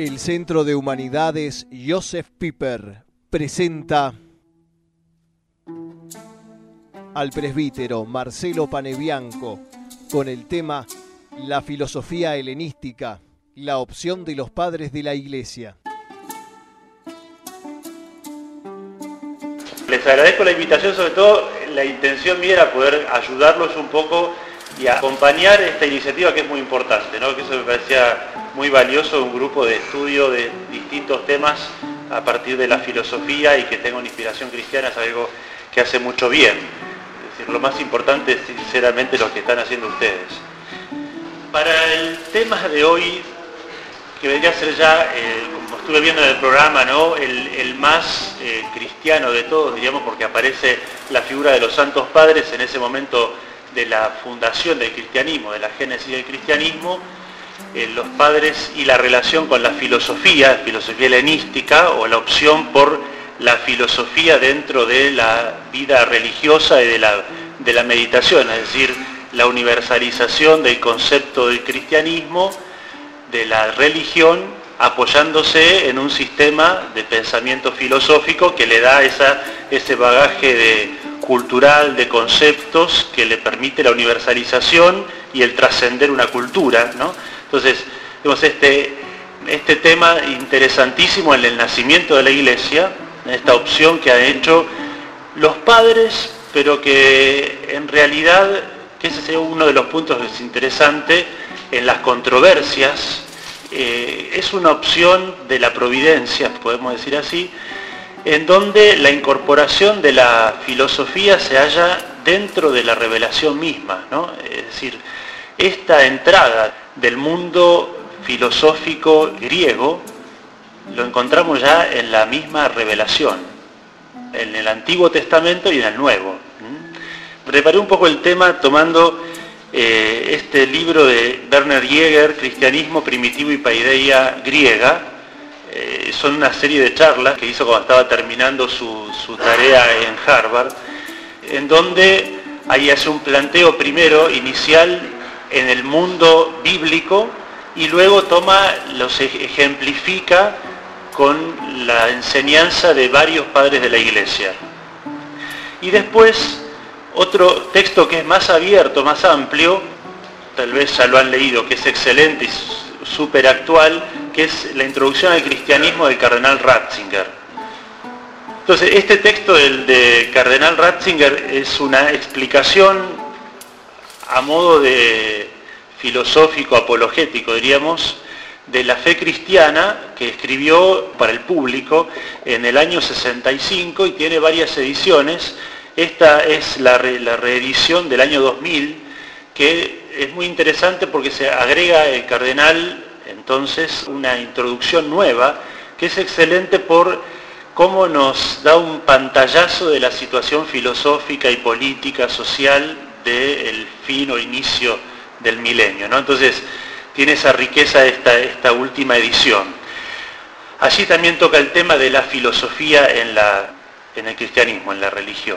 El Centro de Humanidades Josef Pipper presenta al presbítero Marcelo Panebianco con el tema La filosofía helenística, la opción de los padres de la Iglesia. Les agradezco la invitación, sobre todo la intención mía era poder ayudarlos un poco y acompañar esta iniciativa que es muy importante, ¿no? Que eso me parecía muy valioso, un grupo de estudio de distintos temas a partir de la filosofía y que tenga una inspiración cristiana es algo que hace mucho bien. Es decir, lo más importante es sinceramente lo que están haciendo ustedes. Para el tema de hoy, que vendría a ser ya, como estuve viendo en el programa, ¿no? el más cristiano de todos, diríamos, porque aparece la figura de los santos padres en ese momento de la fundación del cristianismo, de la génesis del cristianismo, los padres y la relación con la filosofía helenística, o la opción por la filosofía dentro de la vida religiosa y de la meditación, es decir, la universalización del concepto del cristianismo, de la religión, apoyándose en un sistema de pensamiento filosófico que le da ese bagaje cultural de conceptos que le permite la universalización y el trascender una cultura, ¿no? Entonces, vemos este tema interesantísimo en el nacimiento de la Iglesia, esta opción que han hecho los padres, pero que en realidad, que ese sería uno de los puntos que es interesante en las controversias, es una opción de la providencia, podemos decir así, en donde la incorporación de la filosofía se halla dentro de la revelación misma, ¿no? Es decir, esta entrada del mundo filosófico griego lo encontramos ya en la misma revelación, en el Antiguo Testamento y en el Nuevo. Preparé un poco el tema tomando este libro de Werner Jaeger, Cristianismo Primitivo y Paideia Griega. Son una serie de charlas que hizo cuando estaba terminando su tarea en Harvard, en donde ahí hace un planteo primero inicial en el mundo bíblico y luego los ejemplifica con la enseñanza de varios padres de la Iglesia. Y después otro texto que es más abierto, más amplio, tal vez ya lo han leído, que es excelente y súper actual, que es la introducción al cristianismo del cardenal Ratzinger. Entonces, este texto del cardenal Ratzinger es una explicación a modo de filosófico, apologético, diríamos, de la fe cristiana que escribió para el público en el año 65 y tiene varias ediciones. Esta es la reedición del año 2000, que es muy interesante porque se agrega el cardenal entonces una introducción nueva que es excelente por cómo nos da un pantallazo de la situación filosófica y política, social del fin o inicio del milenio, ¿no? Entonces tiene esa riqueza esta última edición. Allí también toca el tema de la filosofía en el cristianismo, en la religión.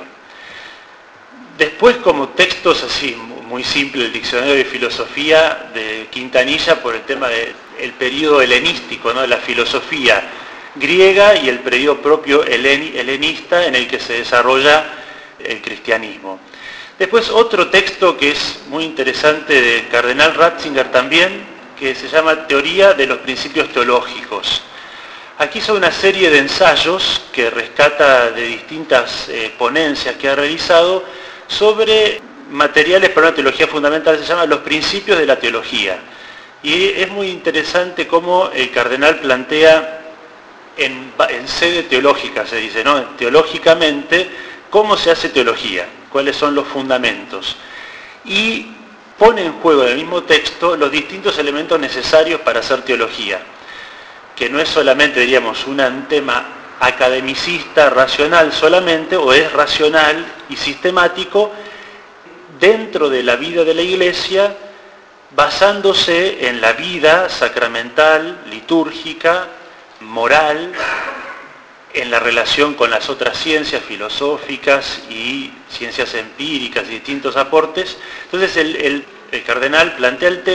Después, como textos así muy simples, el diccionario de filosofía de Quintanilla por el tema del periodo helenístico, ¿no? De la filosofía griega y el periodo propio helenista en el que se desarrolla el cristianismo. Después otro texto que es muy interesante del cardenal Ratzinger también, que se llama Teoría de los Principios Teológicos. Aquí son una serie de ensayos que rescata de distintas ponencias que ha realizado sobre materiales para una teología fundamental, se llama Los Principios de la Teología. Y es muy interesante cómo el cardenal plantea en sede teológica, se dice, ¿no? Teológicamente, cómo se hace teología, cuáles son los fundamentos. Y pone en juego en el mismo texto los distintos elementos necesarios para hacer teología, que no es solamente, diríamos, un tema academicista, racional solamente, o es racional y sistemático dentro de la vida de la Iglesia, basándose en la vida sacramental, litúrgica, moral, en la relación con las otras ciencias filosóficas y ciencias empíricas y distintos aportes. Entonces el cardenal plantea el tema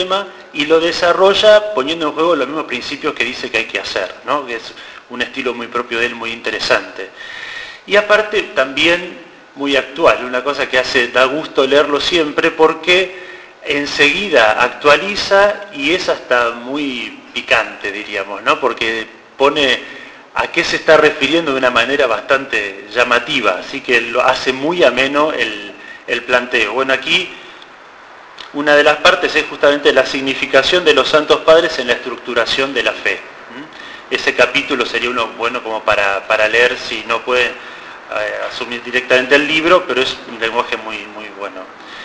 y lo desarrolla poniendo en juego los mismos principios que dice que hay que hacer, ¿no? Que es un estilo muy propio de él, muy interesante. Y aparte también muy actual, una cosa que da gusto leerlo siempre porque enseguida actualiza y es hasta muy picante, diríamos, ¿no? Porque pone a qué se está refiriendo de una manera bastante llamativa, así que lo hace muy ameno el planteo. Bueno, aquí una de las partes es justamente la significación de los santos padres en la estructuración de la fe. Ese capítulo sería uno bueno como para leer si no pueden asumir directamente el libro, pero es un lenguaje muy, muy bueno.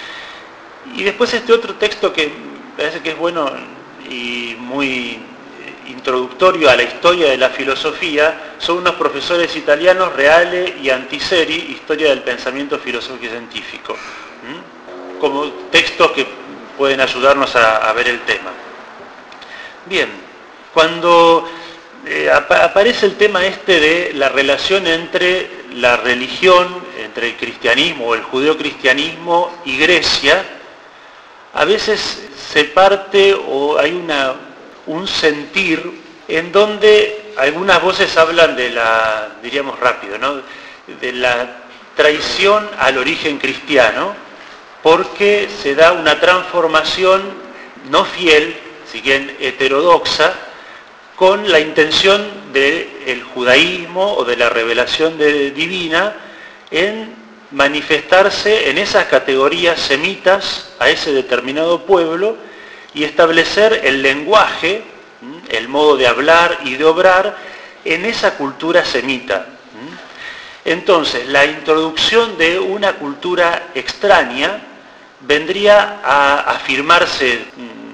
Y después este otro texto que parece que es bueno y muy introductorio a la historia de la filosofía, son unos profesores italianos, Reale y Antiseri, Historia del pensamiento filosófico y científico, como textos que pueden ayudarnos a ver el tema. Bien, cuando aparece el tema este de la relación entre la religión, entre el cristianismo o el judeocristianismo y Grecia, a veces se parte o hay un sentir en donde algunas voces hablan de diríamos rápido, ¿no? De la traición al origen cristiano, porque se da una transformación no fiel, si bien heterodoxa, con la intención del judaísmo o de la revelación divina en manifestarse en esas categorías semitas a ese determinado pueblo y establecer el lenguaje, el modo de hablar y de obrar en esa cultura semita. Entonces, la introducción de una cultura extraña vendría a afirmarse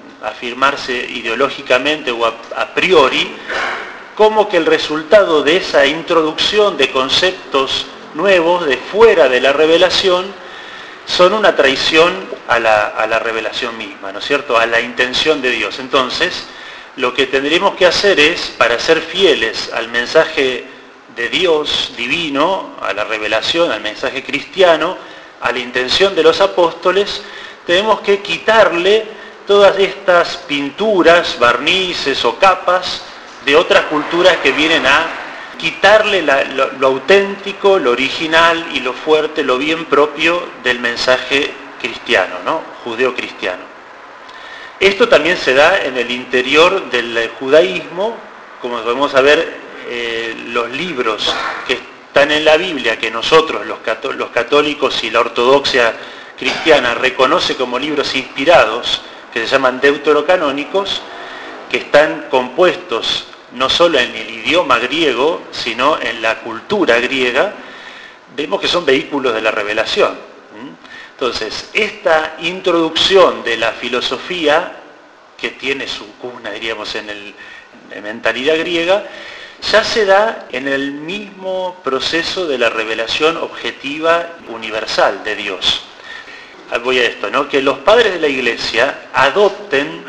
ideológicamente o a priori como que el resultado de esa introducción de conceptos nuevos de fuera de la revelación son una traición a la revelación misma, ¿no es cierto?, a la intención de Dios. Entonces, lo que tendremos que hacer es, para ser fieles al mensaje de Dios divino, a la revelación, al mensaje cristiano, a la intención de los apóstoles, tenemos que quitarle todas estas pinturas, barnices o capas de otras culturas que vienen a quitarle lo auténtico, lo original y lo fuerte, lo bien propio del mensaje cristiano, ¿no? Judeo-cristiano. Esto también se da en el interior del judaísmo, como podemos ver, los libros que están en la Biblia, que nosotros, los católicos y la ortodoxia cristiana, reconoce como libros inspirados, que se llaman deuterocanónicos, que están compuestos no solo en el idioma griego, sino en la cultura griega, vemos que son vehículos de la revelación. Entonces, esta introducción de la filosofía, que tiene su cuna, diríamos, en la mentalidad griega, ya se da en el mismo proceso de la revelación objetiva universal de Dios. Voy a esto, ¿no? Que los padres de la Iglesia adopten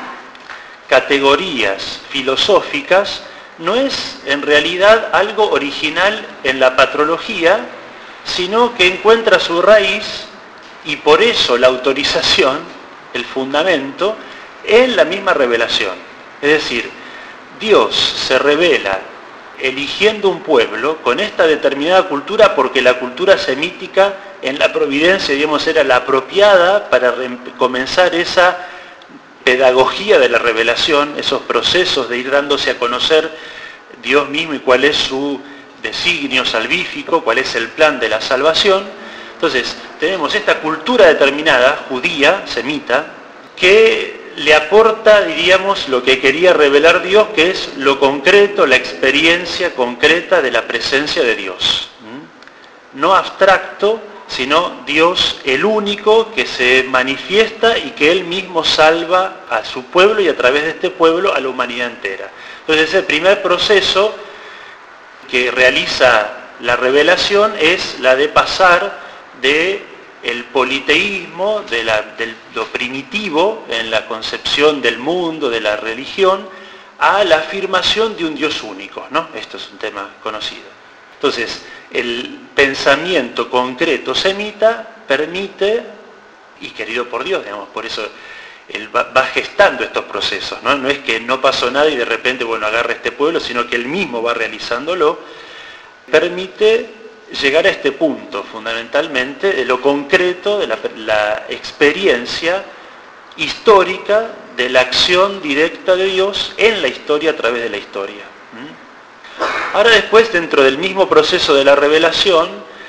categorías filosóficas no es en realidad algo original en la patrología, sino que encuentra su raíz, y por eso la autorización, el fundamento, en la misma revelación. Es decir, Dios se revela eligiendo un pueblo con esta determinada cultura, porque la cultura semítica en la providencia, digamos, era la apropiada para comenzar esa pedagogía de la revelación, esos procesos de ir dándose a conocer Dios mismo y cuál es su designio salvífico, cuál es el plan de la salvación. Entonces, tenemos esta cultura determinada, judía, semita, que le aporta, diríamos, lo que quería revelar Dios, que es lo concreto, la experiencia concreta de la presencia de Dios. No abstracto, sino Dios el único que se manifiesta y que Él mismo salva a su pueblo y a través de este pueblo a la humanidad entera. Entonces, el primer proceso que realiza la revelación es la de pasar del politeísmo, de lo primitivo en la concepción del mundo, de la religión, a la afirmación de un Dios único, ¿no? Esto es un tema conocido. Entonces, el pensamiento concreto semita permite, y querido por Dios, digamos, por eso él va gestando estos procesos, ¿no? No es que no pasó nada y de repente, bueno, agarra este pueblo, sino que él mismo va realizándolo, permite llegar a este punto, fundamentalmente, de lo concreto, de la experiencia histórica de la acción directa de Dios en la historia a través de la historia. Ahora después, dentro del mismo proceso de la revelación,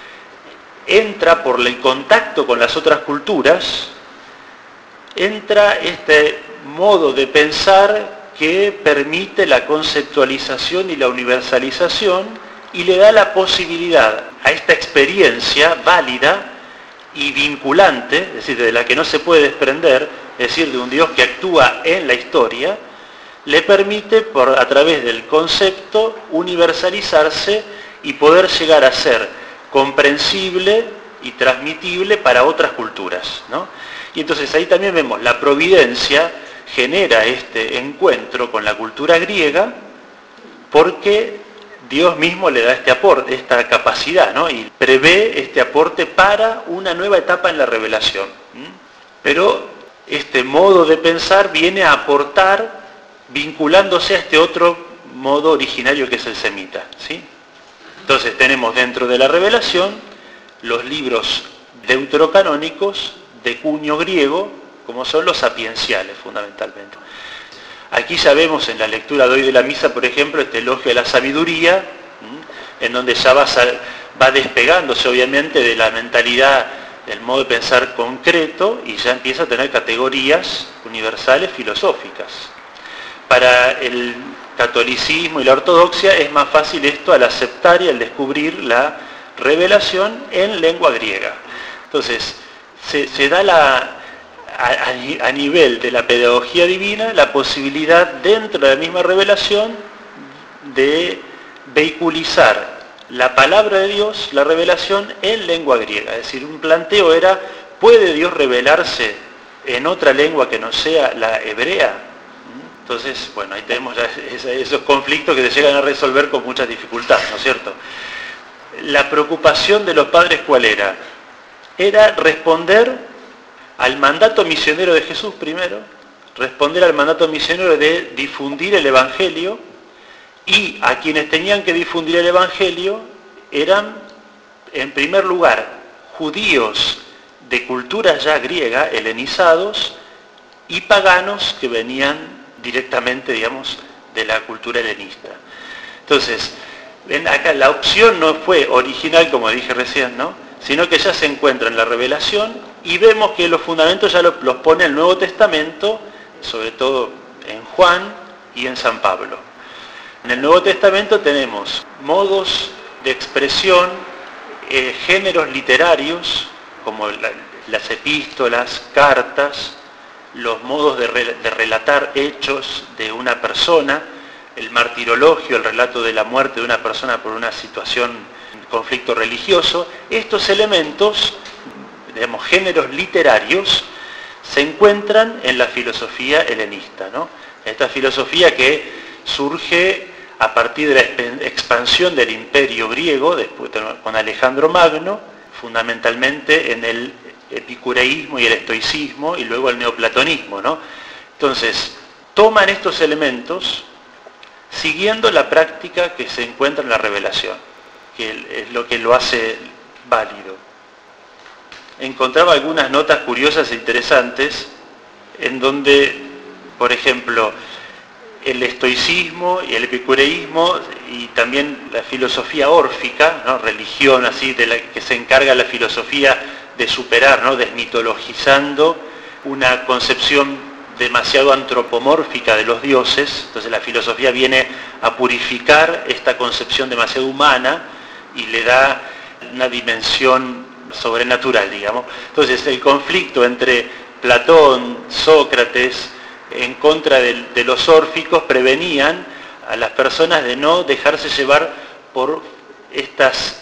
entra por el contacto con las otras culturas, entra este modo de pensar que permite la conceptualización y la universalización y le da la posibilidad a esta experiencia válida y vinculante, es decir, de la que no se puede desprender, es decir, de un Dios que actúa en la historia, le permite, a través del concepto, universalizarse y poder llegar a ser comprensible y transmitible para otras culturas, ¿no? Y entonces ahí también vemos, la providencia genera este encuentro con la cultura griega porque Dios mismo le da este aporte, esta capacidad, ¿no? Y prevé este aporte para una nueva etapa en la revelación. Pero este modo de pensar viene a aportar vinculándose a este otro modo originario que es el semita, ¿sí? Entonces tenemos dentro de la revelación los libros deuterocanónicos de cuño griego, como son los sapienciales fundamentalmente. Aquí ya vemos en la lectura de hoy de la misa, por ejemplo, este elogio de la sabiduría, en donde ya va despegándose obviamente de la mentalidad, del modo de pensar concreto, y ya empieza a tener categorías universales filosóficas. Para el catolicismo y la ortodoxia es más fácil esto al aceptar y al descubrir la revelación en lengua griega. Entonces, se da a nivel de la pedagogía divina la posibilidad dentro de la misma revelación de vehiculizar la palabra de Dios, la revelación en lengua griega. Es decir, un planteo era, ¿puede Dios revelarse en otra lengua que no sea la hebrea? Entonces, bueno, ahí tenemos ya esos conflictos que se llegan a resolver con mucha dificultad, ¿no es cierto? La preocupación de los padres, ¿cuál era? Era responder al mandato misionero de Jesús primero, responder al mandato misionero de difundir el Evangelio, y a quienes tenían que difundir el Evangelio eran, en primer lugar, judíos de cultura ya griega, helenizados, y paganos que venían directamente, digamos, de la cultura helenista. Entonces, ven acá, la opción no fue original, como dije recién, ¿no? Sino que ya se encuentra en la revelación y vemos que los fundamentos ya los pone el Nuevo Testamento, sobre todo en Juan y en San Pablo. En el Nuevo Testamento tenemos modos de expresión, géneros literarios, como las epístolas, cartas, los modos de relatar hechos de una persona, el martirologio, el relato de la muerte de una persona por una situación, conflicto religioso. Estos elementos, digamos, géneros literarios, se encuentran en la filosofía helenista, ¿no? Esta filosofía que surge a partir de la expansión del imperio griego, después con Alejandro Magno, fundamentalmente en el epicureísmo y el estoicismo, y luego el neoplatonismo, ¿no? Entonces, toman estos elementos siguiendo la práctica que se encuentra en la revelación, que es lo que lo hace válido. Encontraba algunas notas curiosas e interesantes, en donde, por ejemplo, el estoicismo y el epicureísmo, y también la filosofía órfica, ¿no? Religión así de la que se encarga la filosofía de superar, ¿no? Desmitologizando una concepción demasiado antropomórfica de los dioses. Entonces la filosofía viene a purificar esta concepción demasiado humana y le da una dimensión sobrenatural, digamos. Entonces el conflicto entre Platón, Sócrates, en contra de los órficos, prevenían a las personas de no dejarse llevar por estas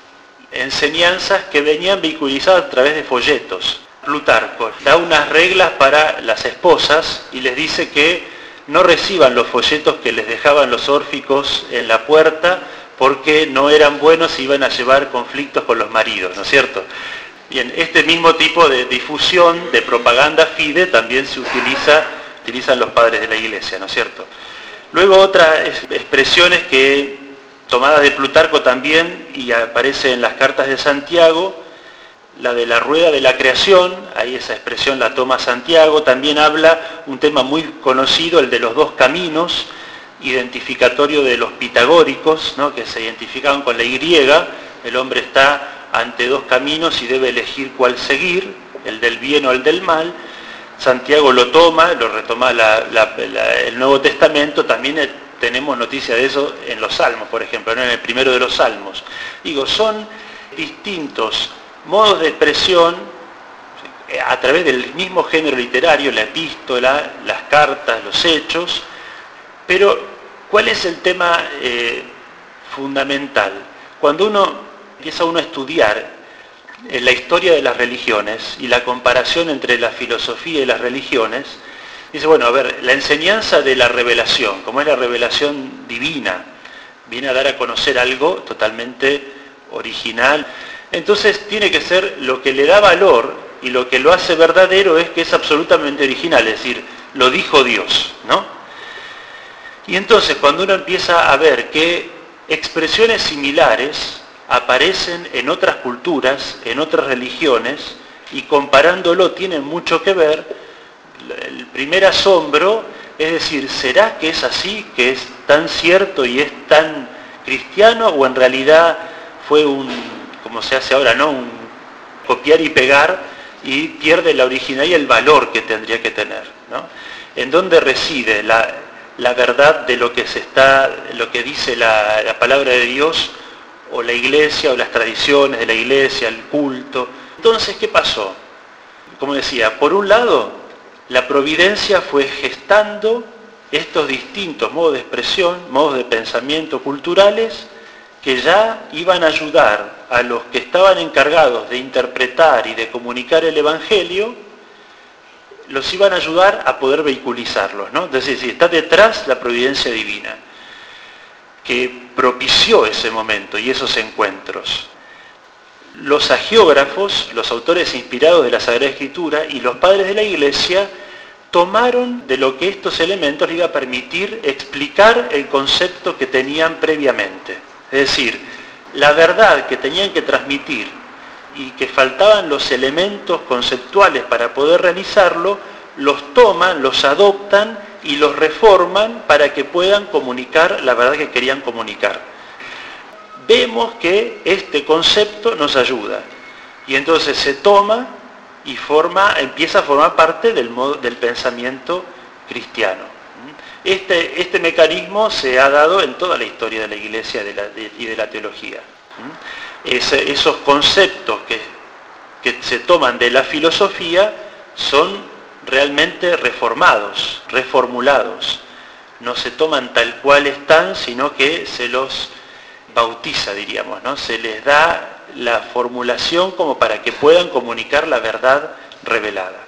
enseñanzas que venían vehiculizadas a través de folletos. Plutarco da unas reglas para las esposas y les dice que no reciban los folletos que les dejaban los órficos en la puerta porque no eran buenos y iban a llevar conflictos con los maridos, ¿no es cierto? Bien, este mismo tipo de difusión, de propaganda fide, también se utilizan los padres de la Iglesia, ¿no es cierto? Luego otras expresiones que, tomadas de Plutarco también, y aparece en las cartas de Santiago, la de la rueda de la creación, ahí esa expresión la toma Santiago, también habla un tema muy conocido, el de los dos caminos, identificatorio de los pitagóricos, ¿no?, que se identificaban con la Y, el hombre está ante dos caminos y debe elegir cuál seguir, el del bien o el del mal. Santiago lo toma, lo retoma el Nuevo Testamento, también tenemos noticia de eso en los Salmos, por ejemplo, ¿no?, en el primero de los Salmos. Digo, son distintos modos de expresión a través del mismo género literario, la epístola, las cartas, los hechos, pero ¿cuál es el tema fundamental? Cuando empieza uno a estudiar la historia de las religiones y la comparación entre la filosofía y las religiones, dice, bueno, a ver, la enseñanza de la revelación, como es la revelación divina, viene a dar a conocer algo totalmente original. Entonces tiene que ser lo que le da valor y lo que lo hace verdadero es que es absolutamente original, es decir, lo dijo Dios, ¿no? Y entonces cuando uno empieza a ver que expresiones similares aparecen en otras culturas, en otras religiones, y comparándolo tienen mucho que ver, el primer asombro es decir, ¿será que es así, que es tan cierto y es tan cristiano, o en realidad fue como se hace ahora, ¿no?, un copiar y pegar, y pierde la originalidad y el valor que tendría que tener, ¿no? ¿En dónde reside la verdad de lo que dice la palabra de Dios, o la Iglesia, o las tradiciones de la Iglesia, el culto? Entonces, ¿qué pasó? Como decía, por un lado, la providencia fue gestando estos distintos modos de expresión, modos de pensamiento culturales, que ya iban a ayudar a los que estaban encargados de interpretar y de comunicar el Evangelio, los iban a ayudar a poder vehiculizarlos, ¿no? Entonces, está detrás la providencia divina, que propició ese momento y esos encuentros. Los hagiógrafos, los autores inspirados de la Sagrada Escritura, y los padres de la Iglesia tomaron de lo que estos elementos les iba a permitir explicar el concepto que tenían previamente. Es decir, la verdad que tenían que transmitir y que faltaban los elementos conceptuales para poder realizarlo, los toman, los adoptan y los reforman para que puedan comunicar la verdad que querían comunicar. Vemos que este concepto nos ayuda y entonces se toma y empieza a formar parte del pensamiento cristiano. Este mecanismo se ha dado en toda la historia de la Iglesia y de la teología. Esos conceptos que se toman de la filosofía son realmente reformados, reformulados. No se toman tal cual están, sino que se los bautiza, diríamos, ¿no? Se les da la formulación como para que puedan comunicar la verdad revelada.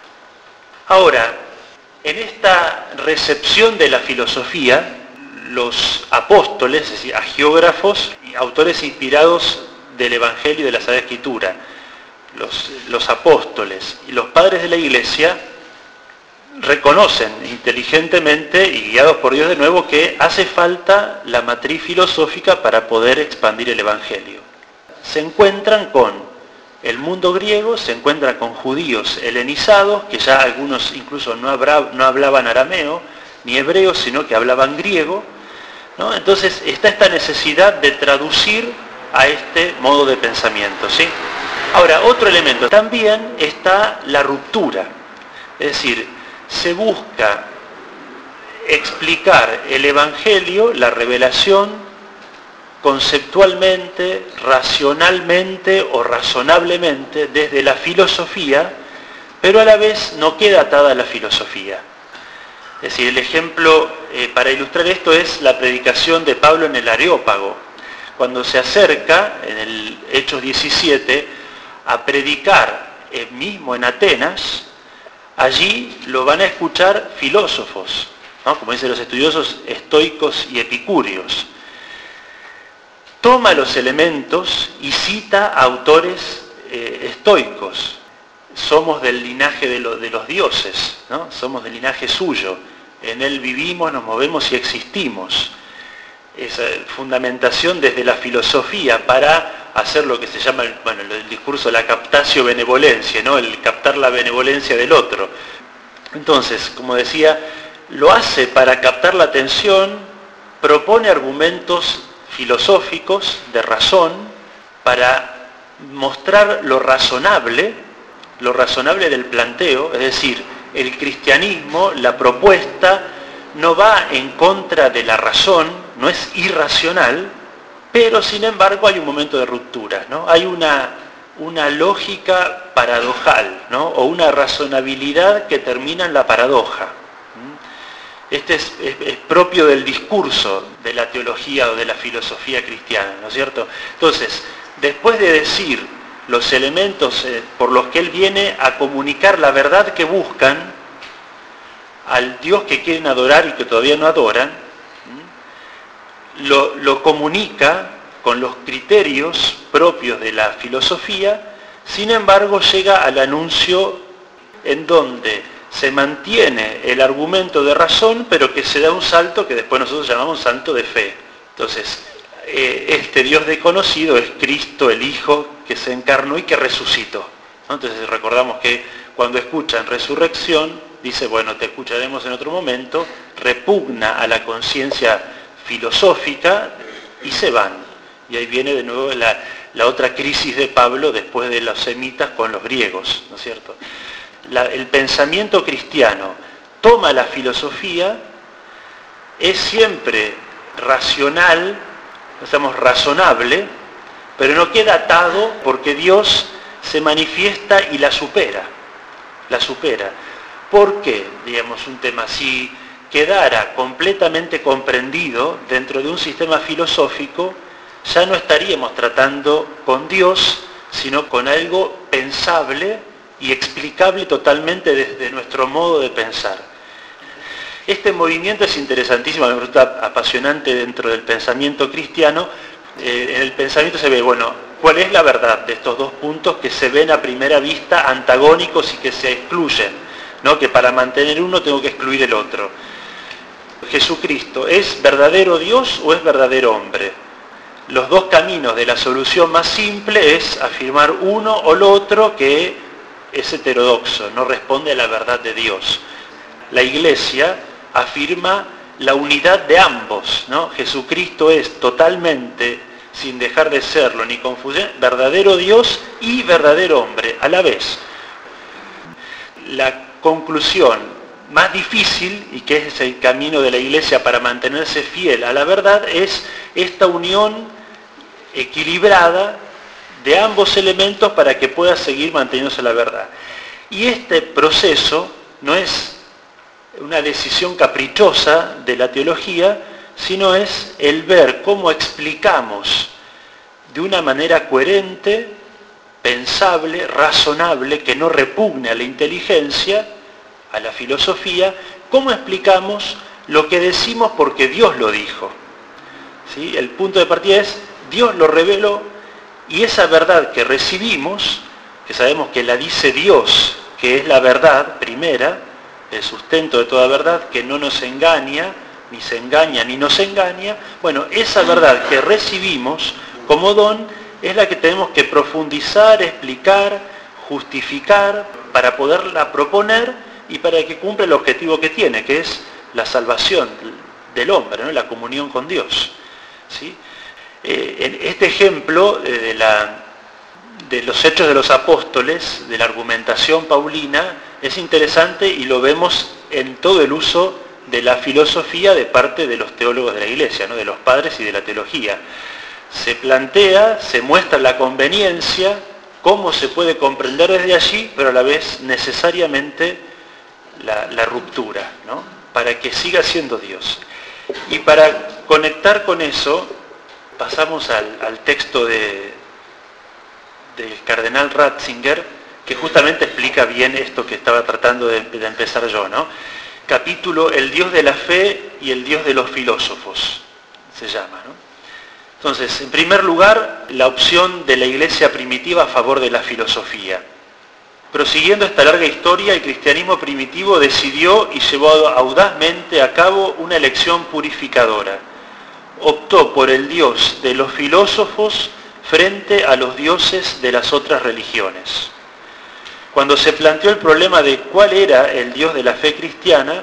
Ahora, en esta recepción de la filosofía, los apóstoles, es decir, hagiógrafos, autores inspirados del Evangelio y de la Sagrada Escritura, los apóstoles y los padres de la Iglesia, reconocen inteligentemente y guiados por Dios de nuevo que hace falta la matriz filosófica para poder expandir el Evangelio. Se encuentran con el mundo griego, se encuentran con judíos helenizados, que ya algunos incluso no hablaban arameo ni hebreo, sino que hablaban griego, ¿no? Entonces está esta necesidad de traducir a este modo de pensamiento, ¿sí? Ahora, otro elemento, también está la ruptura, es decir, se busca explicar el Evangelio, la revelación, conceptualmente, racionalmente o razonablemente desde la filosofía, pero a la vez no queda atada a la filosofía. Es decir, el ejemplo para ilustrar esto es la predicación de Pablo en el Areópago, cuando se acerca, en el Hechos 17, a predicar mismo en Atenas. Allí lo van a escuchar filósofos, ¿no?, como dicen los estudiosos, estoicos y epicúreos. Toma los elementos y cita a autores estoicos. Somos del linaje de los dioses, ¿no? Somos del linaje suyo. En él vivimos, nos movemos y existimos. Esa fundamentación desde la filosofía para hacer lo que se llama el discurso la captatio benevolencia, ¿no? El captar la benevolencia del otro. Entonces, como decía, lo hace para captar la atención, propone argumentos filosóficos de razón para mostrar lo razonable del planteo, es decir, el cristianismo, la propuesta, no va en contra de la razón, no es irracional, pero sin embargo hay un momento de ruptura, ¿no? Hay una lógica paradojal, ¿no? O una razonabilidad que termina en la paradoja. Este es propio del discurso de la teología o de la filosofía cristiana, ¿no es cierto? Entonces, después de decir los elementos por los que él viene a comunicar la verdad que buscan al Dios que quieren adorar y que todavía no adoran, lo comunica con los criterios propios de la filosofía, sin embargo llega al anuncio en donde se mantiene el argumento de razón, pero que se da un salto que después nosotros llamamos salto de fe. Entonces, este Dios desconocido es Cristo, el Hijo, que se encarnó y que resucitó, ¿no? Entonces recordamos que cuando escuchan resurrección, dice, bueno, te escucharemos en otro momento, repugna a la conciencia filosófica y se van. Y ahí viene de nuevo la otra crisis de Pablo después de los semitas con los griegos, ¿no es cierto? El pensamiento cristiano toma la filosofía, es siempre racional, digamos razonable, pero no queda atado porque Dios se manifiesta y la supera. ¿Por qué? Digamos, un tema, si quedara completamente comprendido dentro de un sistema filosófico, ya no estaríamos tratando con Dios, sino con algo pensable y explicable totalmente desde nuestro modo de pensar. Este movimiento es interesantísimo, me resulta apasionante dentro del pensamiento cristiano. En el pensamiento se ve, bueno, ¿cuál es la verdad de estos dos puntos que se ven a primera vista antagónicos y que se excluyen, ¿no? Que para mantener uno tengo que excluir el otro. ¿Jesucristo es verdadero Dios o es verdadero hombre? Los dos caminos de la solución más simple es afirmar uno o lo otro que es heterodoxo, no responde a la verdad de Dios. La Iglesia afirma la unidad de ambos, ¿no? Jesucristo es totalmente, sin dejar de serlo ni confusión, verdadero Dios y verdadero hombre a la vez. La conclusión más difícil, y que es el camino de la Iglesia para mantenerse fiel a la verdad, es esta unión equilibrada de ambos elementos para que pueda seguir manteniéndose la verdad. Y este proceso no es una decisión caprichosa de la teología, sino es el ver cómo explicamos de una manera coherente, pensable, razonable, que no repugne a la inteligencia, a la filosofía, cómo explicamos lo que decimos porque Dios lo dijo. ¿Sí? El punto de partida es, Dios lo reveló, y esa verdad que recibimos, que sabemos que la dice Dios, que es la verdad primera, el sustento de toda verdad, que no nos engaña, ni se engaña, ni nos engaña, bueno, esa verdad que recibimos como don es la que tenemos que profundizar, explicar, justificar, para poderla proponer y para que cumpla el objetivo que tiene, que es la salvación del hombre, ¿no? La comunión con Dios. ¿Sí? En este ejemplo de los Hechos de los Apóstoles, de la argumentación paulina, es interesante y lo vemos en todo el uso de la filosofía de parte de los teólogos de la Iglesia, ¿no? De los padres y de la teología. Se plantea, se muestra la conveniencia, cómo se puede comprender desde allí, pero a la vez necesariamente la ruptura, ¿no? Para que siga siendo Dios. Y para conectar con eso, pasamos al texto del cardenal Ratzinger, que justamente explica bien esto que estaba tratando de empezar yo, ¿no? Capítulo El Dios de la fe y el Dios de los filósofos, se llama, ¿no? Entonces, en primer lugar, la opción de la iglesia primitiva a favor de la filosofía. Prosiguiendo esta larga historia, el cristianismo primitivo decidió y llevó audazmente a cabo una elección purificadora. Optó por el Dios de los filósofos frente a los dioses de las otras religiones. Cuando se planteó el problema de cuál era el Dios de la fe cristiana,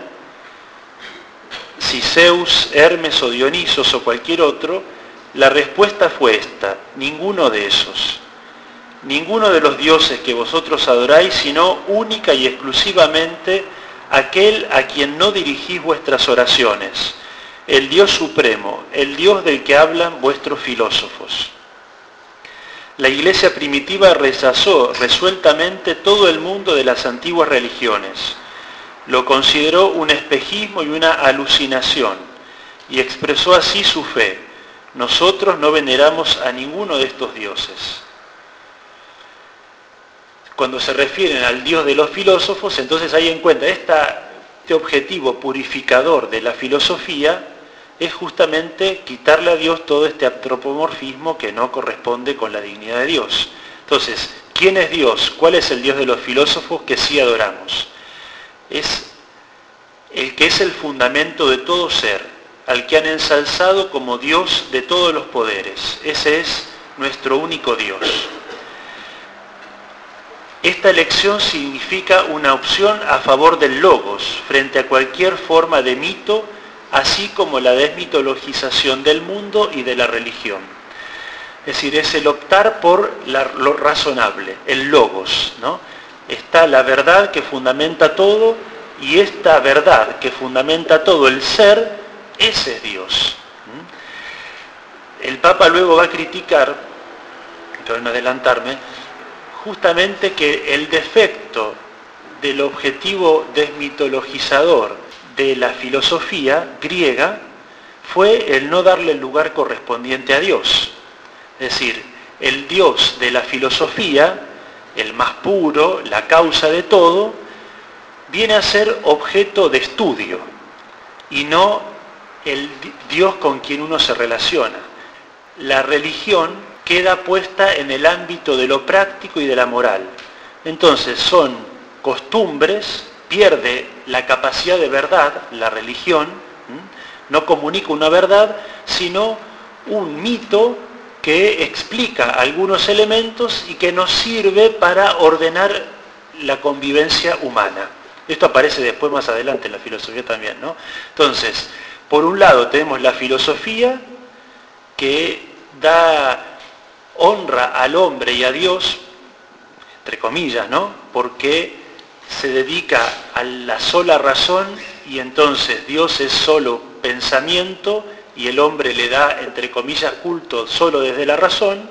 si Zeus, Hermes o Dionisos o cualquier otro, la respuesta fue esta: ninguno de esos. Ninguno de los dioses que vosotros adoráis, sino única y exclusivamente aquel a quien no dirigís vuestras oraciones, el Dios supremo, el Dios del que hablan vuestros filósofos. La iglesia primitiva rechazó resueltamente todo el mundo de las antiguas religiones. Lo consideró un espejismo y una alucinación, y expresó así su fe: nosotros no veneramos a ninguno de estos dioses. Cuando se refieren al Dios de los filósofos, entonces ahí encuentra este objetivo purificador de la filosofía es justamente quitarle a Dios todo este antropomorfismo que no corresponde con la dignidad de Dios. Entonces, ¿quién es Dios? ¿Cuál es el Dios de los filósofos que sí adoramos? Es el que es el fundamento de todo ser, al que han ensalzado como Dios de todos los poderes. Ese es nuestro único Dios. Esta elección significa una opción a favor del logos frente a cualquier forma de mito, así como la desmitologización del mundo y de la religión. Es decir, es el optar por lo razonable, el logos, ¿no? Está la verdad que fundamenta todo, y esta verdad que fundamenta todo, el ser, ese es Dios. El Papa luego va a criticar, para no adelantarme, justamente que el defecto del objetivo desmitologizador de la filosofía griega fue el no darle el lugar correspondiente a Dios. Es decir, el Dios de la filosofía, el más puro, la causa de todo, viene a ser objeto de estudio y no el Dios con quien uno se relaciona. La religión queda puesta en el ámbito de lo práctico y de la moral. Entonces son costumbres, pierde la capacidad de verdad, la religión, no comunica una verdad, sino un mito que explica algunos elementos y que nos sirve para ordenar la convivencia humana. Esto aparece después más adelante en la filosofía también, ¿no? Entonces, por un lado tenemos la filosofía que da honra al hombre y a Dios, entre comillas, ¿no? Porque se dedica a la sola razón y entonces Dios es solo pensamiento y el hombre le da, entre comillas, culto solo desde la razón.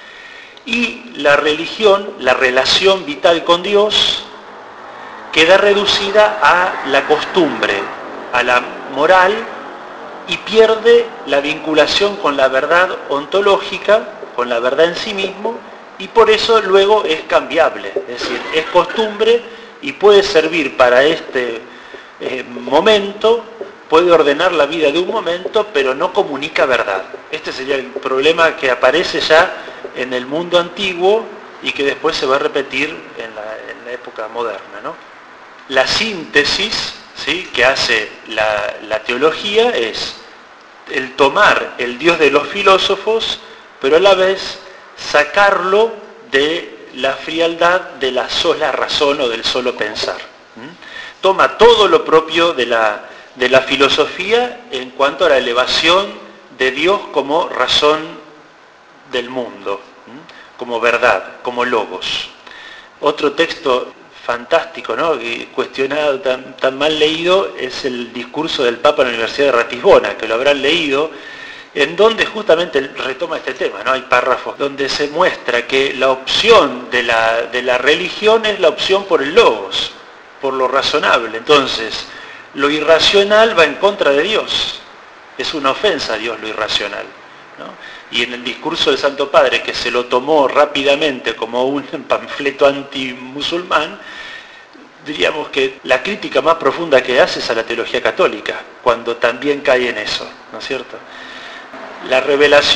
Y la religión, la relación vital con Dios, queda reducida a la costumbre, a la moral, y pierde la vinculación con la verdad ontológica, con la verdad en sí mismo, y por eso luego es cambiable, es decir, es costumbre y puede servir para este momento, puede ordenar la vida de un momento, pero no comunica verdad. Este sería el problema que aparece ya en el mundo antiguo y que después se va a repetir en la época moderna, ¿no? La síntesis, ¿sí?, que hace la teología es el tomar el Dios de los filósofos, pero a la vez sacarlo de la frialdad de la sola razón o del solo pensar. Toma todo lo propio de la filosofía en cuanto a la elevación de Dios como razón del mundo, como verdad, como logos. Otro texto fantástico, ¿no?, cuestionado, tan mal leído, es el discurso del Papa en la Universidad de Ratisbona, que lo habrán leído, en donde justamente retoma este tema, ¿no? Hay párrafos donde se muestra que la opción de la religión es la opción por el logos, por lo razonable. Entonces, lo irracional va en contra de Dios. Es una ofensa a Dios lo irracional, ¿no? Y en el discurso del Santo Padre, que se lo tomó rápidamente como un panfleto antimusulmán, diríamos que la crítica más profunda que hace es a la teología católica, cuando también cae en eso, ¿no es cierto? La revelación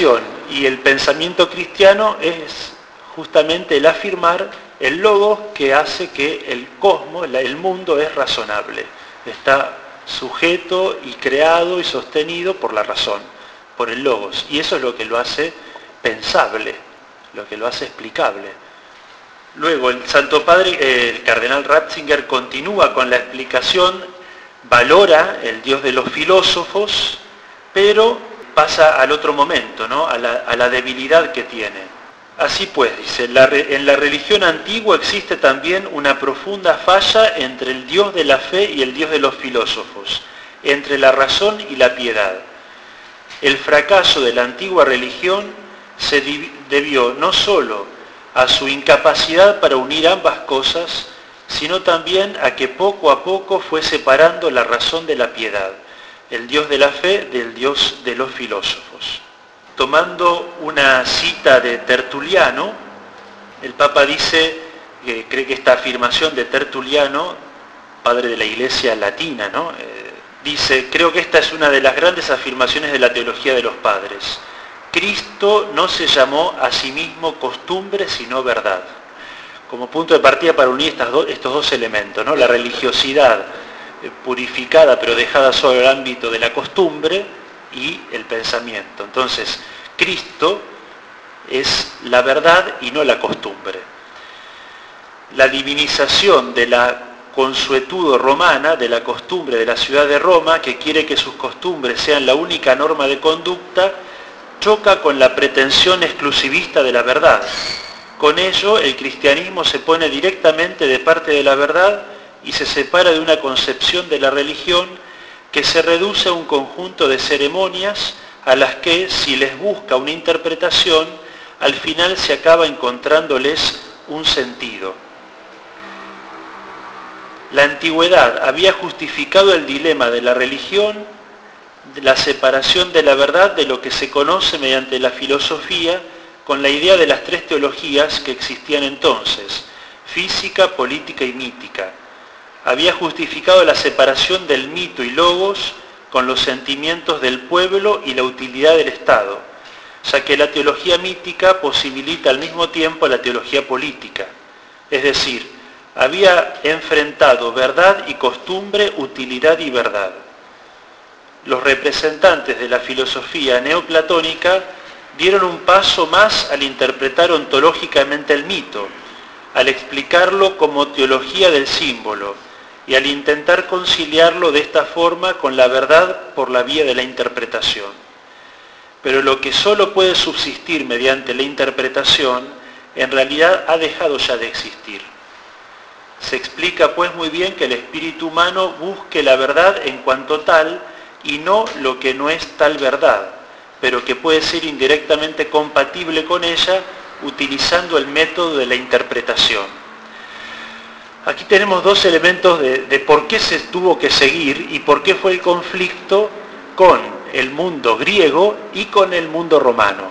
Y el pensamiento cristiano es justamente el afirmar el logos que hace que el cosmos, el mundo es razonable. Está sujeto y creado y sostenido por la razón, por el logos. Y eso es lo que lo hace pensable, lo que lo hace explicable. Luego el Santo Padre, el cardenal Ratzinger, continúa con la explicación, valora el Dios de los filósofos, pero pasa al otro momento, ¿no? a la debilidad que tiene. Así pues, dice, en la religión antigua existe también una profunda falla entre el Dios de la fe y el Dios de los filósofos, entre la razón y la piedad. El fracaso de la antigua religión se debió no solo a su incapacidad para unir ambas cosas, sino también a que poco a poco fue separando la razón de la piedad, el Dios de la fe del Dios de los filósofos. Tomando una cita de Tertuliano, el Papa dice que cree que esta afirmación de Tertuliano, padre de la Iglesia latina, ¿no? Dice, creo que esta es una de las grandes afirmaciones de la teología de los padres. Cristo no se llamó a sí mismo costumbre, sino verdad. Como punto de partida para unir estos dos elementos, ¿no? La religiosidad purificada pero dejada solo al ámbito de la costumbre y el pensamiento. Entonces, Cristo es la verdad y no la costumbre. La divinización de la consuetudo romana, de la costumbre de la ciudad de Roma, que quiere que sus costumbres sean la única norma de conducta, choca con la pretensión exclusivista de la verdad. Con ello, el cristianismo se pone directamente de parte de la verdad y se separa de una concepción de la religión que se reduce a un conjunto de ceremonias a las que, si les busca una interpretación, al final se acaba encontrándoles un sentido. La antigüedad había justificado el dilema de la religión, de la separación de la verdad de lo que se conoce mediante la filosofía, con la idea de las tres teologías que existían entonces, física, política y mítica. Había justificado la separación del mito y logos con los sentimientos del pueblo y la utilidad del Estado, ya que la teología mítica posibilita al mismo tiempo la teología política. Es decir, había enfrentado verdad y costumbre, utilidad y verdad. Los representantes de la filosofía neoplatónica dieron un paso más al interpretar ontológicamente el mito, al explicarlo como teología del símbolo y al intentar conciliarlo de esta forma con la verdad por la vía de la interpretación. Pero lo que solo puede subsistir mediante la interpretación, en realidad ha dejado ya de existir. Se explica pues muy bien que el espíritu humano busque la verdad en cuanto tal y no lo que no es tal verdad, pero que puede ser indirectamente compatible con ella utilizando el método de la interpretación. Aquí tenemos dos elementos de por qué se tuvo que seguir y por qué fue el conflicto con el mundo griego y con el mundo romano.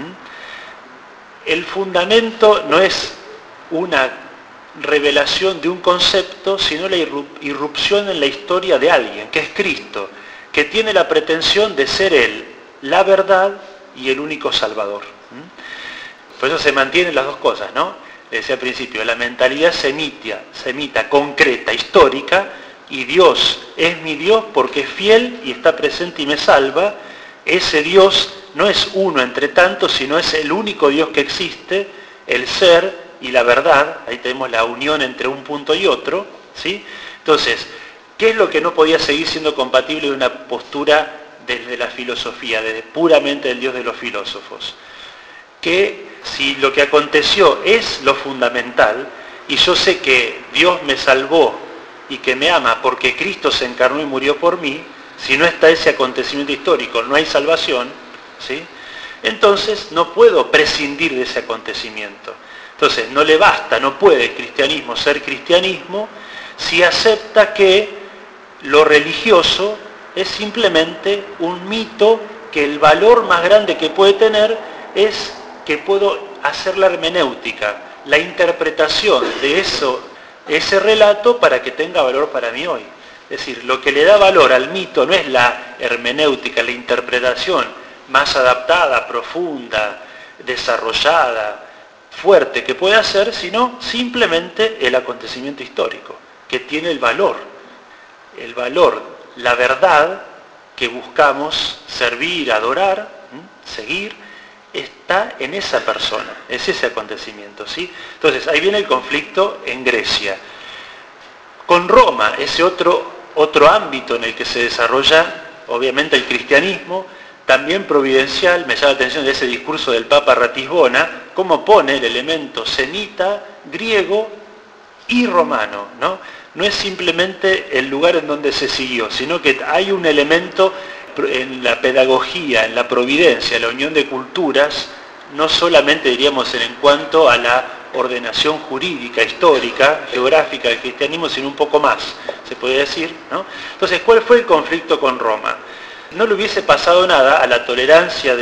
El fundamento no es una revelación de un concepto, sino la irrupción en la historia de alguien, que es Cristo, que tiene la pretensión de ser Él, la verdad y el único Salvador. Por eso se mantienen las dos cosas, ¿no? Le decía al principio, la mentalidad semita, concreta, histórica, y Dios es mi Dios porque es fiel y está presente y me salva. Ese Dios no es uno entre tantos, sino es el único Dios que existe, el ser y la verdad. Ahí tenemos la unión entre un punto y otro, ¿sí? Entonces, ¿qué es lo que no podía seguir siendo compatible de una postura desde la filosofía, desde puramente el Dios de los filósofos? Que si lo que aconteció es lo fundamental, y yo sé que Dios me salvó y que me ama porque Cristo se encarnó y murió por mí, si no está ese acontecimiento histórico, no hay salvación, ¿sí? Entonces no puedo prescindir de ese acontecimiento. Entonces no le basta, no puede el cristianismo ser cristianismo si acepta que lo religioso es simplemente un mito, que el valor más grande que puede tener es que puedo hacer la hermenéutica, la interpretación de ese relato para que tenga valor para mí hoy. Es decir, lo que le da valor al mito no es la hermenéutica, la interpretación más adaptada, profunda, desarrollada, fuerte que pueda ser, sino simplemente el acontecimiento histórico, que tiene el valor, la verdad que buscamos servir, adorar, seguir, está en esa persona, es ese acontecimiento, ¿sí? Entonces, ahí viene el conflicto en Grecia. Con Roma, ese otro ámbito en el que se desarrolla, obviamente, el cristianismo, también providencial. Me llama la atención de ese discurso del Papa Ratisbona, cómo pone el elemento semita, griego y romano, ¿no? No es simplemente el lugar en donde se siguió, sino que hay un elemento en la pedagogía, en la providencia, en la unión de culturas, no solamente diríamos en cuanto a la ordenación jurídica, histórica, geográfica del cristianismo, sino un poco más, se podría decir, ¿no? Entonces, ¿cuál fue el conflicto con Roma? No le hubiese pasado nada a la tolerancia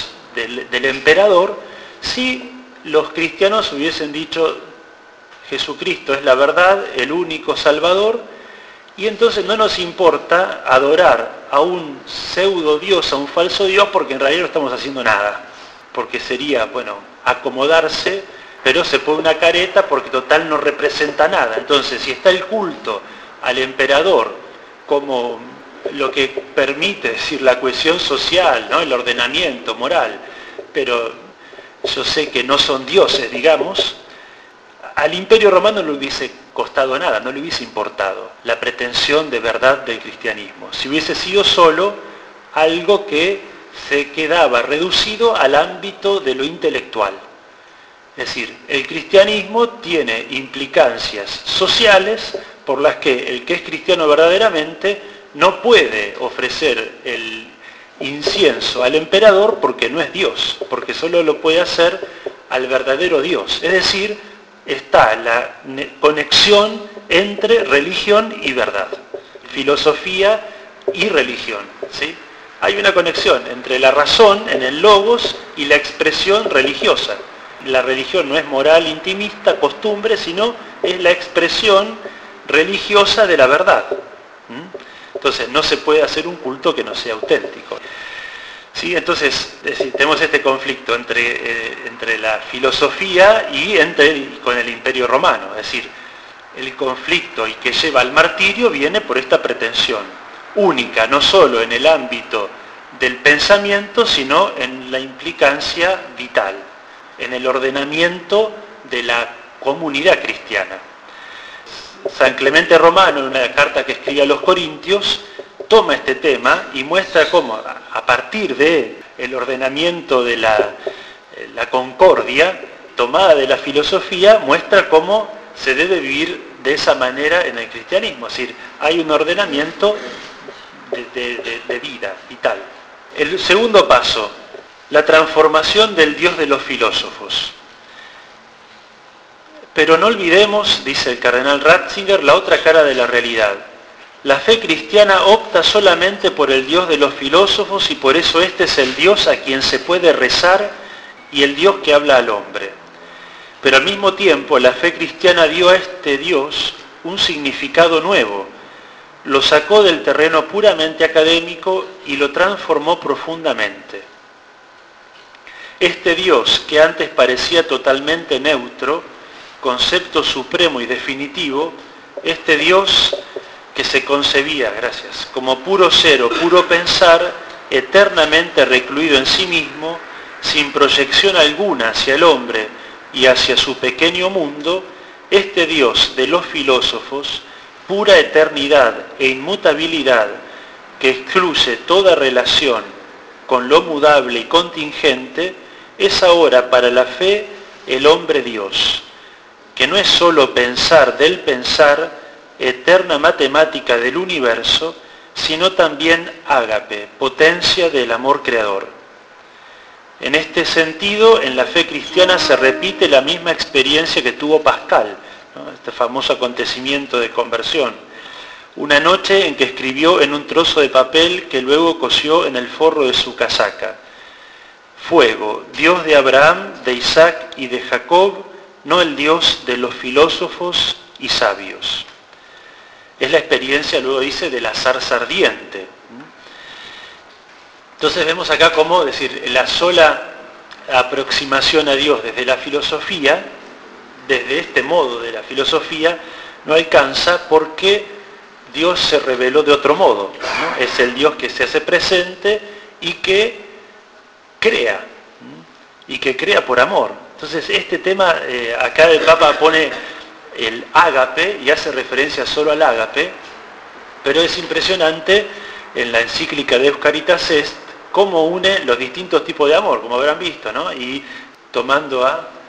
del emperador si los cristianos hubiesen dicho Jesucristo es la verdad, el único Salvador, y entonces no nos importa adorar a un pseudo Dios, a un falso Dios, porque en realidad no estamos haciendo nada, porque sería, bueno, acomodarse, pero se pone una careta porque total no representa nada. Entonces, si está el culto al emperador como lo que permite, es decir, la cohesión social, ¿no? El ordenamiento moral, pero yo sé que no son dioses, digamos, al Imperio Romano no le hubiese costado nada, no le hubiese importado la pretensión de verdad del cristianismo. Si hubiese sido solo algo que se quedaba reducido al ámbito de lo intelectual. Es decir, el cristianismo tiene implicancias sociales por las que el que es cristiano verdaderamente no puede ofrecer el incienso al emperador porque no es Dios, porque solo lo puede hacer al verdadero Dios. Es decir, está la conexión entre religión y verdad, filosofía y religión, ¿sí? Hay una conexión entre la razón en el logos y la expresión religiosa. La religión no es moral intimista, costumbre, sino es la expresión religiosa de la verdad. Entonces no se puede hacer un culto que no sea auténtico. ¿Sí? Entonces, es decir, tenemos este conflicto entre la filosofía y con el Imperio Romano. Es decir, el conflicto y que lleva al martirio viene por esta pretensión única, no solo en el ámbito del pensamiento, sino en la implicancia vital, en el ordenamiento de la comunidad cristiana. San Clemente Romano, en una carta que escribe a los Corintios, toma este tema y muestra cómo, a partir del ordenamiento de la concordia, tomada de la filosofía, muestra cómo se debe vivir de esa manera en el cristianismo. Es decir, hay un ordenamiento de vida vital. El segundo paso, la transformación del Dios de los filósofos. Pero no olvidemos, dice el cardenal Ratzinger, la otra cara de la realidad. La fe cristiana opta solamente por el Dios de los filósofos y por eso este es el Dios a quien se puede rezar y el Dios que habla al hombre. Pero al mismo tiempo la fe cristiana dio a este Dios un significado nuevo. Lo sacó del terreno puramente académico y lo transformó profundamente. Este Dios, que antes parecía totalmente neutro, concepto supremo y definitivo, este Dios que se concebía, como puro ser o puro pensar, eternamente recluido en sí mismo, sin proyección alguna hacia el hombre y hacia su pequeño mundo, este Dios de los filósofos, pura eternidad e inmutabilidad, que excluye toda relación con lo mudable y contingente, es ahora para la fe el hombre Dios, que no es solo pensar del pensar, eterna matemática del universo, sino también ágape, potencia del amor creador. En este sentido, en la fe cristiana se repite la misma experiencia que tuvo Pascal, ¿no? Este famoso acontecimiento de conversión. Una noche en que escribió en un trozo de papel que luego cosió en el forro de su casaca: fuego, Dios de Abraham, de Isaac y de Jacob, no el Dios de los filósofos y sabios. Es la experiencia, luego dice, de la zarza ardiente. Entonces vemos acá cómo, decir, la sola aproximación a Dios desde la filosofía, desde este modo de la filosofía, no alcanza porque Dios se reveló de otro modo, ¿no? Es el Dios que se hace presente y que crea, y que crea por amor. Entonces este tema, acá el Papa pone el ágape y hace referencia solo al ágape, pero es impresionante en la encíclica de Caritas Est cómo une los distintos tipos de amor, como habrán visto, ¿no? Y tomando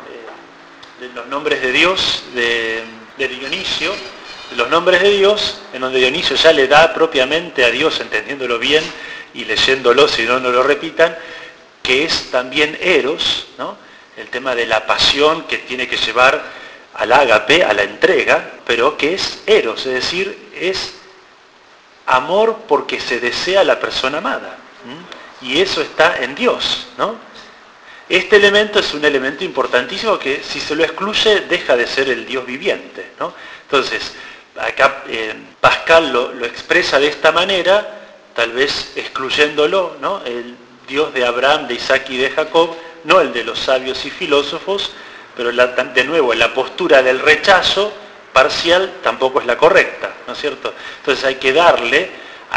de los nombres de Dios, de Dionisio, de los nombres de Dios, en donde Dionisio ya le da propiamente a Dios, entendiéndolo bien y leyéndolo, si no, no lo repitan, que es también eros, ¿no? El tema de la pasión que tiene que llevar al ágape, a la entrega, pero que es eros, es decir, es amor porque se desea a la persona amada. Y eso está en Dios, ¿no? Este elemento es un elemento importantísimo que si se lo excluye deja de ser el Dios viviente, ¿no? Entonces, acá Pascal lo expresa de esta manera, tal vez excluyéndolo, ¿no? El Dios de Abraham, de Isaac y de Jacob, no el de los sabios y filósofos, pero de nuevo la postura del rechazo parcial tampoco es la correcta, ¿no es cierto? Entonces hay que darle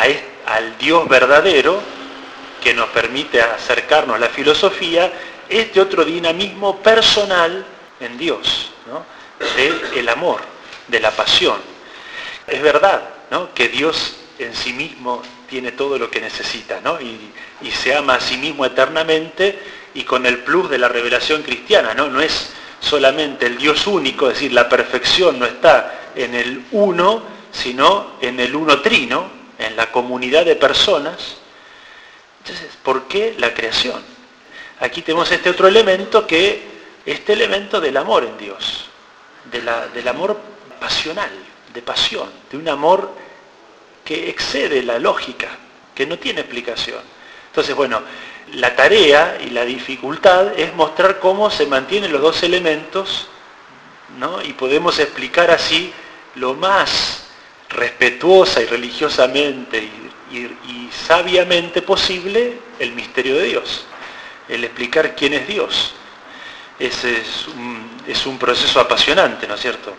al Dios verdadero, que nos permite acercarnos a la filosofía, este otro dinamismo personal en Dios, ¿no? Del amor, de la pasión. Es verdad, ¿no?, que Dios en sí mismo tiene todo lo que necesita, ¿no? Y se ama a sí mismo eternamente, y con el plus de la revelación cristiana, ¿no? No es solamente el Dios único, es decir, la perfección no está en el uno, sino en el uno trino, en la comunidad de personas. Entonces, ¿por qué la creación? Aquí tenemos este otro elemento, este elemento del amor en Dios, del amor pasional, de pasión, de un amor que excede la lógica, que no tiene explicación. Entonces, bueno, la tarea y la dificultad es mostrar cómo se mantienen los dos elementos, ¿no? Y podemos explicar así lo más respetuosa y religiosamente y sabiamente posible el misterio de Dios, el explicar quién es Dios. Ese es un proceso apasionante, ¿no es cierto?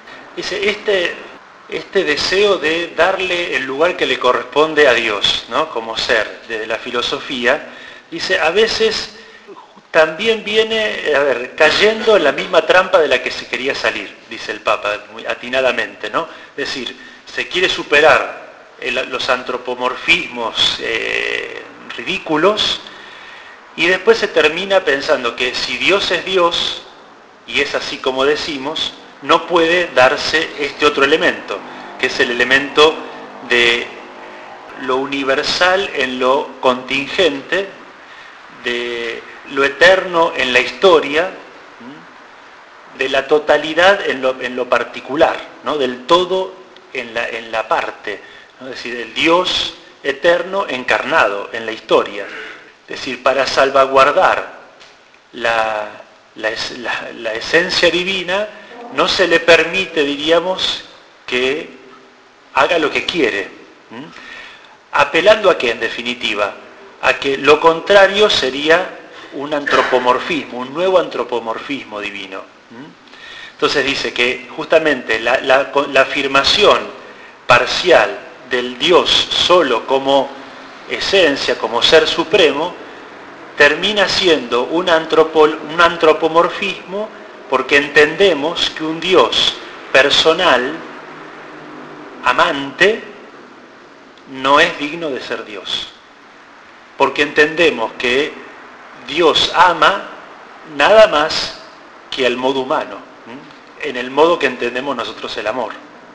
Este deseo de darle el lugar que le corresponde a Dios, ¿no?, como ser, desde la filosofía, dice, a veces también viene, cayendo en la misma trampa de la que se quería salir, dice el Papa, muy atinadamente, ¿no? Es decir, se quiere superar los antropomorfismos ridículos, y después se termina pensando que si Dios es Dios, y es así como decimos, no puede darse este otro elemento, que es el elemento de lo universal en lo contingente, de lo eterno en la historia, de la totalidad en lo particular, ¿no?, del todo en la parte, ¿no? Es decir, el Dios eterno encarnado en la historia. Es decir, para salvaguardar la esencia divina, no se le permite, diríamos, que haga lo que quiere. ¿Apelando a qué, en definitiva? A que lo contrario sería un antropomorfismo, un nuevo antropomorfismo divino. Entonces dice que justamente la afirmación parcial del Dios solo como esencia, como ser supremo, termina siendo un antropomorfismo, porque entendemos que un Dios personal, amante, no es digno de ser Dios. Porque entendemos que Dios ama nada más que al modo humano, en el modo que entendemos nosotros el amor.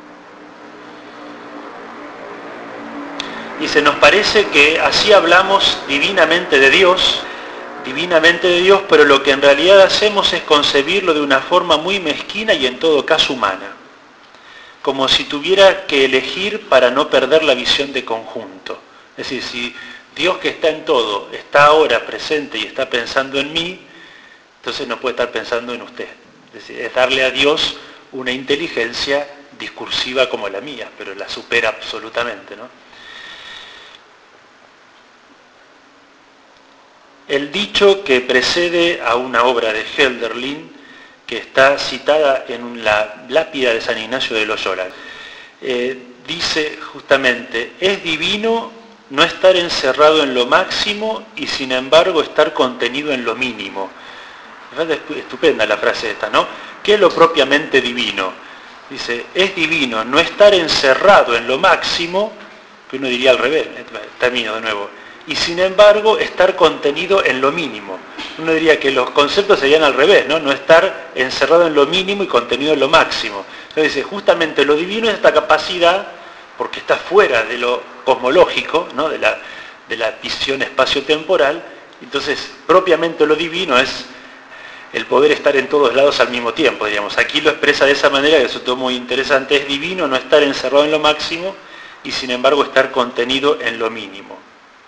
Y se nos parece que así hablamos divinamente de Dios, pero lo que en realidad hacemos es concebirlo de una forma muy mezquina y en todo caso humana, como si tuviera que elegir para no perder la visión de conjunto. Es decir, si Dios, que está en todo, está ahora presente y está pensando en mí, entonces no puede estar pensando en usted. Es decir, es darle a Dios una inteligencia discursiva como la mía, pero la supera absolutamente, ¿no? el dicho que precede a una obra de Hölderlin, que está citada en la lápida de San Ignacio de Loyola. Dice justamente, es divino no estar encerrado en lo máximo y sin embargo estar contenido en lo mínimo. Es estupenda la frase esta, ¿no? ¿Qué es lo propiamente divino? Dice, es divino no estar encerrado en lo máximo, que uno diría al revés, termino de nuevo, y sin embargo estar contenido en lo mínimo. Uno diría que los conceptos serían al revés, ¿no? No estar encerrado en lo mínimo y contenido en lo máximo. Entonces dice, justamente lo divino es esta capacidad, porque está fuera de lo cosmológico, ¿no? de la visión espacio-temporal. Entonces, propiamente lo divino es el poder estar en todos lados al mismo tiempo, diríamos. Aquí lo expresa de esa manera, que resultó muy interesante. Es divino no estar encerrado en lo máximo y sin embargo estar contenido en lo mínimo.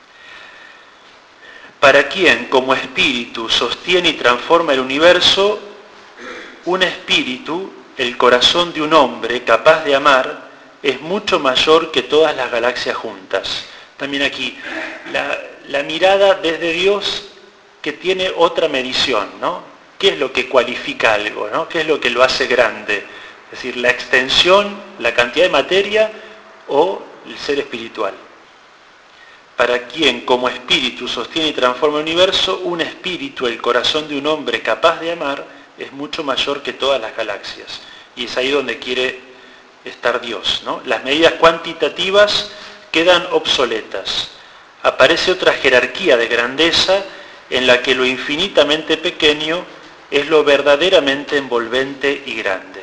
Para quien como espíritu sostiene y transforma el universo, un espíritu, el corazón de un hombre capaz de amar, es mucho mayor que todas las galaxias juntas. También aquí, la mirada desde Dios que tiene otra medición, ¿no? ¿Qué es lo que cualifica algo, ¿no? ¿Qué es lo que lo hace grande? Es decir, la extensión, la cantidad de materia o el ser espiritual. Para quien como espíritu sostiene y transforma el universo, un espíritu, el corazón de un hombre capaz de amar, es mucho mayor que todas las galaxias. Y es ahí donde quiere estar Dios, ¿no? Las medidas cuantitativas quedan obsoletas. Aparece otra jerarquía de grandeza en la que lo infinitamente pequeño es lo verdaderamente envolvente y grande.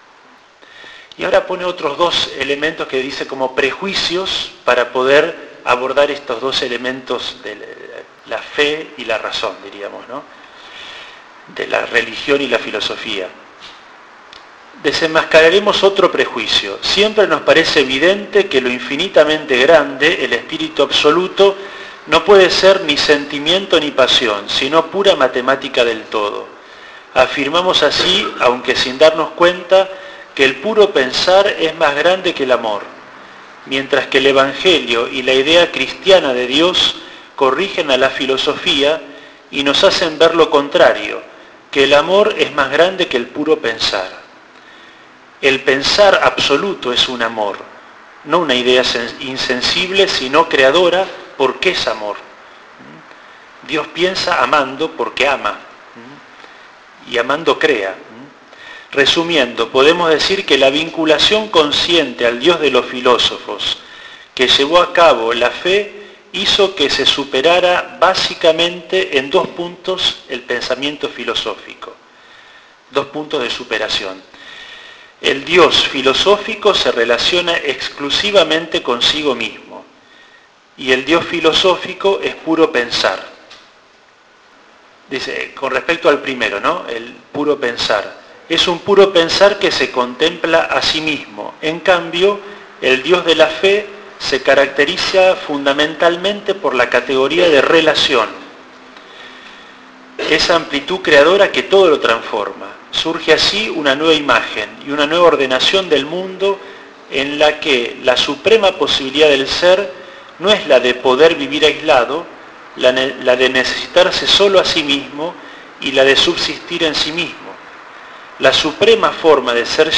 Y ahora pone otros dos elementos que dice como prejuicios para poder abordar estos dos elementos de la fe y la razón, diríamos, ¿no? De la religión y la filosofía. Desenmascararemos otro prejuicio. Siempre nos parece evidente que lo infinitamente grande, el espíritu absoluto, no puede ser ni sentimiento ni pasión, sino pura matemática del todo. Afirmamos así, aunque sin darnos cuenta, que el puro pensar es más grande que el amor, mientras que el Evangelio y la idea cristiana de Dios corrigen a la filosofía y nos hacen ver lo contrario, que el amor es más grande que el puro pensar. El pensar absoluto es un amor, no una idea insensible, sino creadora, porque es amor. Dios piensa amando porque ama, y amando crea. Resumiendo, podemos decir que la vinculación consciente al Dios de los filósofos que llevó a cabo la fe hizo que se superara básicamente en 2 puntos el pensamiento filosófico. 2 puntos de superación. El Dios filosófico se relaciona exclusivamente consigo mismo y el Dios filosófico es puro pensar. Dice, con respecto al primero, ¿no? El puro pensar. Es un puro pensar que se contempla a sí mismo. En cambio, el Dios de la fe se caracteriza fundamentalmente por la categoría de relación. Esa amplitud creadora que todo lo transforma. Surge así una nueva imagen y una nueva ordenación del mundo en la que la suprema posibilidad del ser no es la de poder vivir aislado, la de necesitarse solo a sí mismo y la de subsistir en sí mismo. La suprema forma de ser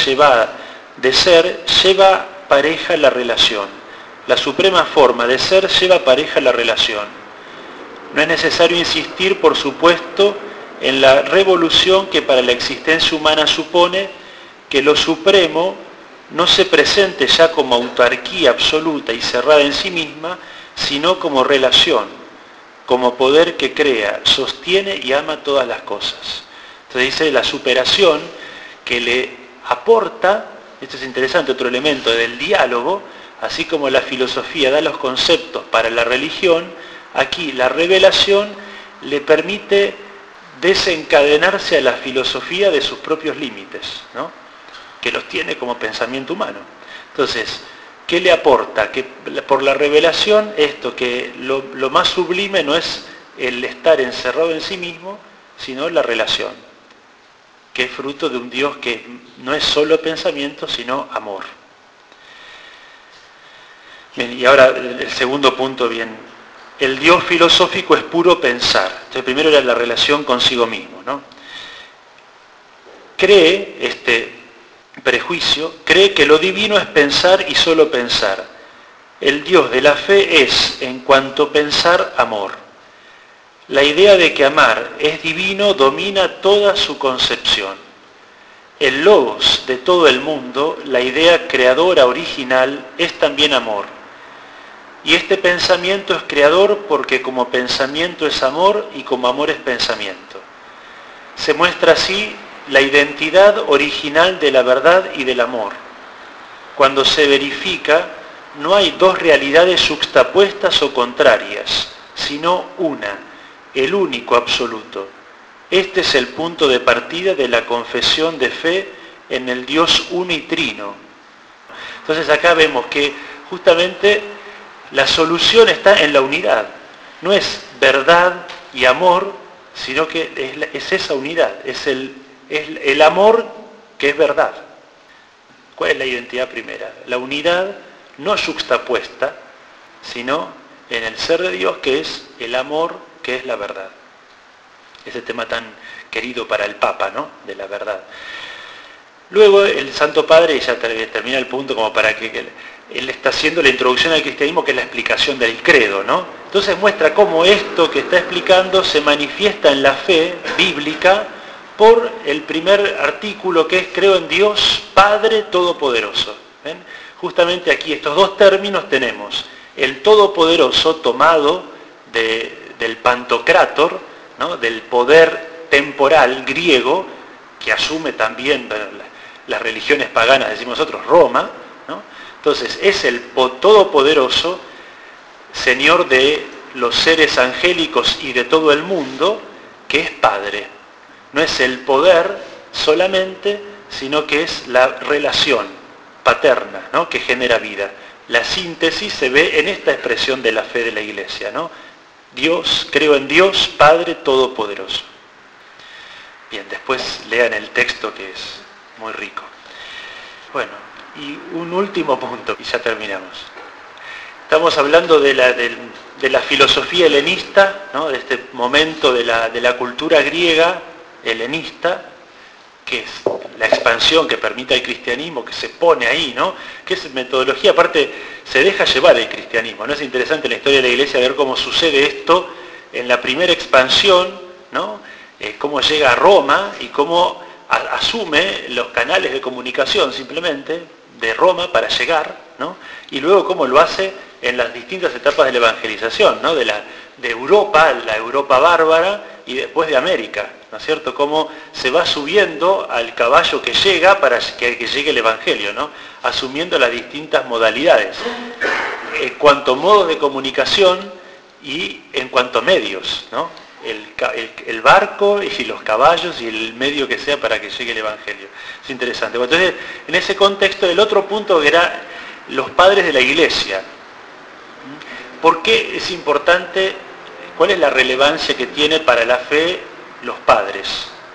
lleva pareja la relación. La suprema forma de ser lleva pareja la relación. No es necesario insistir, por supuesto, en la revolución que para la existencia humana supone que lo supremo no se presente ya como autarquía absoluta y cerrada en sí misma, sino como relación, como poder que crea, sostiene y ama todas las cosas. Entonces dice la superación que le aporta, esto es interesante, otro elemento del diálogo, así como la filosofía da los conceptos para la religión, aquí la revelación le permite desencadenarse a la filosofía de sus propios límites, ¿no? Que los tiene como pensamiento humano. Entonces, ¿qué le aporta? Que por la revelación esto, que lo más sublime no es el estar encerrado en sí mismo, sino la relación, que es fruto de un Dios que no es solo pensamiento, sino amor. Bien, y ahora el segundo punto bien el Dios filosófico es puro pensar. Entonces primero era la relación consigo mismo, ¿no? Cree, este prejuicio, cree que lo divino es pensar y solo pensar. El Dios de la fe es, en cuanto pensar, amor. La idea de que amar es divino domina toda su concepción. El logos de todo el mundo, la idea creadora original, es también amor. Y este pensamiento es creador porque como pensamiento es amor y como amor es pensamiento. Se muestra así la identidad original de la verdad y del amor. Cuando se verifica, no hay dos realidades juxtapuestas o contrarias, sino una, el único absoluto. Este es el punto de partida de la confesión de fe en el Dios uno y trino. Entonces acá vemos que justamente la solución está en la unidad. No es verdad y amor, sino que es esa unidad, es el amor que es verdad. ¿Cuál es la identidad primera? La unidad no juxtapuesta, sino en el ser de Dios, que es el amor, que es la verdad. Ese tema tan querido para el Papa, ¿no? De la verdad. Luego el Santo Padre, y ya termina el punto como para que él está haciendo la introducción al cristianismo, que es la explicación del credo, ¿no? Entonces muestra cómo esto que está explicando se manifiesta en la fe bíblica por el primer artículo, que es creo en Dios Padre Todopoderoso. ¿Ven? Justamente aquí estos dos términos tenemos el Todopoderoso tomado del Pantocrátor, ¿no? Del poder temporal griego, que asume también las religiones paganas, decimos nosotros, Roma, ¿no? Entonces es el Todopoderoso, Señor de los seres angélicos y de todo el mundo, que es Padre. No es el poder solamente, sino que es la relación paterna, ¿no? Que genera vida. La síntesis se ve en esta expresión de la fe de la Iglesia, ¿no? Dios, creo en Dios, Padre Todopoderoso. Bien, después lean el texto, que es muy rico. Bueno, y un último punto, y ya terminamos. Estamos hablando de la filosofía helenista, ¿no? De este momento de la cultura griega helenista, que es la expansión que permite el cristianismo, que se pone ahí, ¿no? Que es metodología, aparte se deja llevar el cristianismo, ¿no? Es interesante en la historia de la Iglesia ver cómo sucede esto en la primera expansión, ¿no? Cómo llega a Roma y cómo asume los canales de comunicación simplemente de Roma para llegar, ¿no? Y luego cómo lo hace en las distintas etapas de la evangelización, ¿no? De Europa, la Europa bárbara, y después de América, ¿no es cierto? Cómo se va subiendo al caballo que llega para que llegue el Evangelio, ¿no? Asumiendo las distintas modalidades, en cuanto a modos de comunicación y en cuanto a medios, ¿no? El barco y los caballos y el medio que sea para que llegue el Evangelio. Es interesante. Entonces, en ese contexto, el otro punto que era los padres de la Iglesia. ¿Por qué es importante? ¿Cuál es la relevancia que tiene para la fe los padres?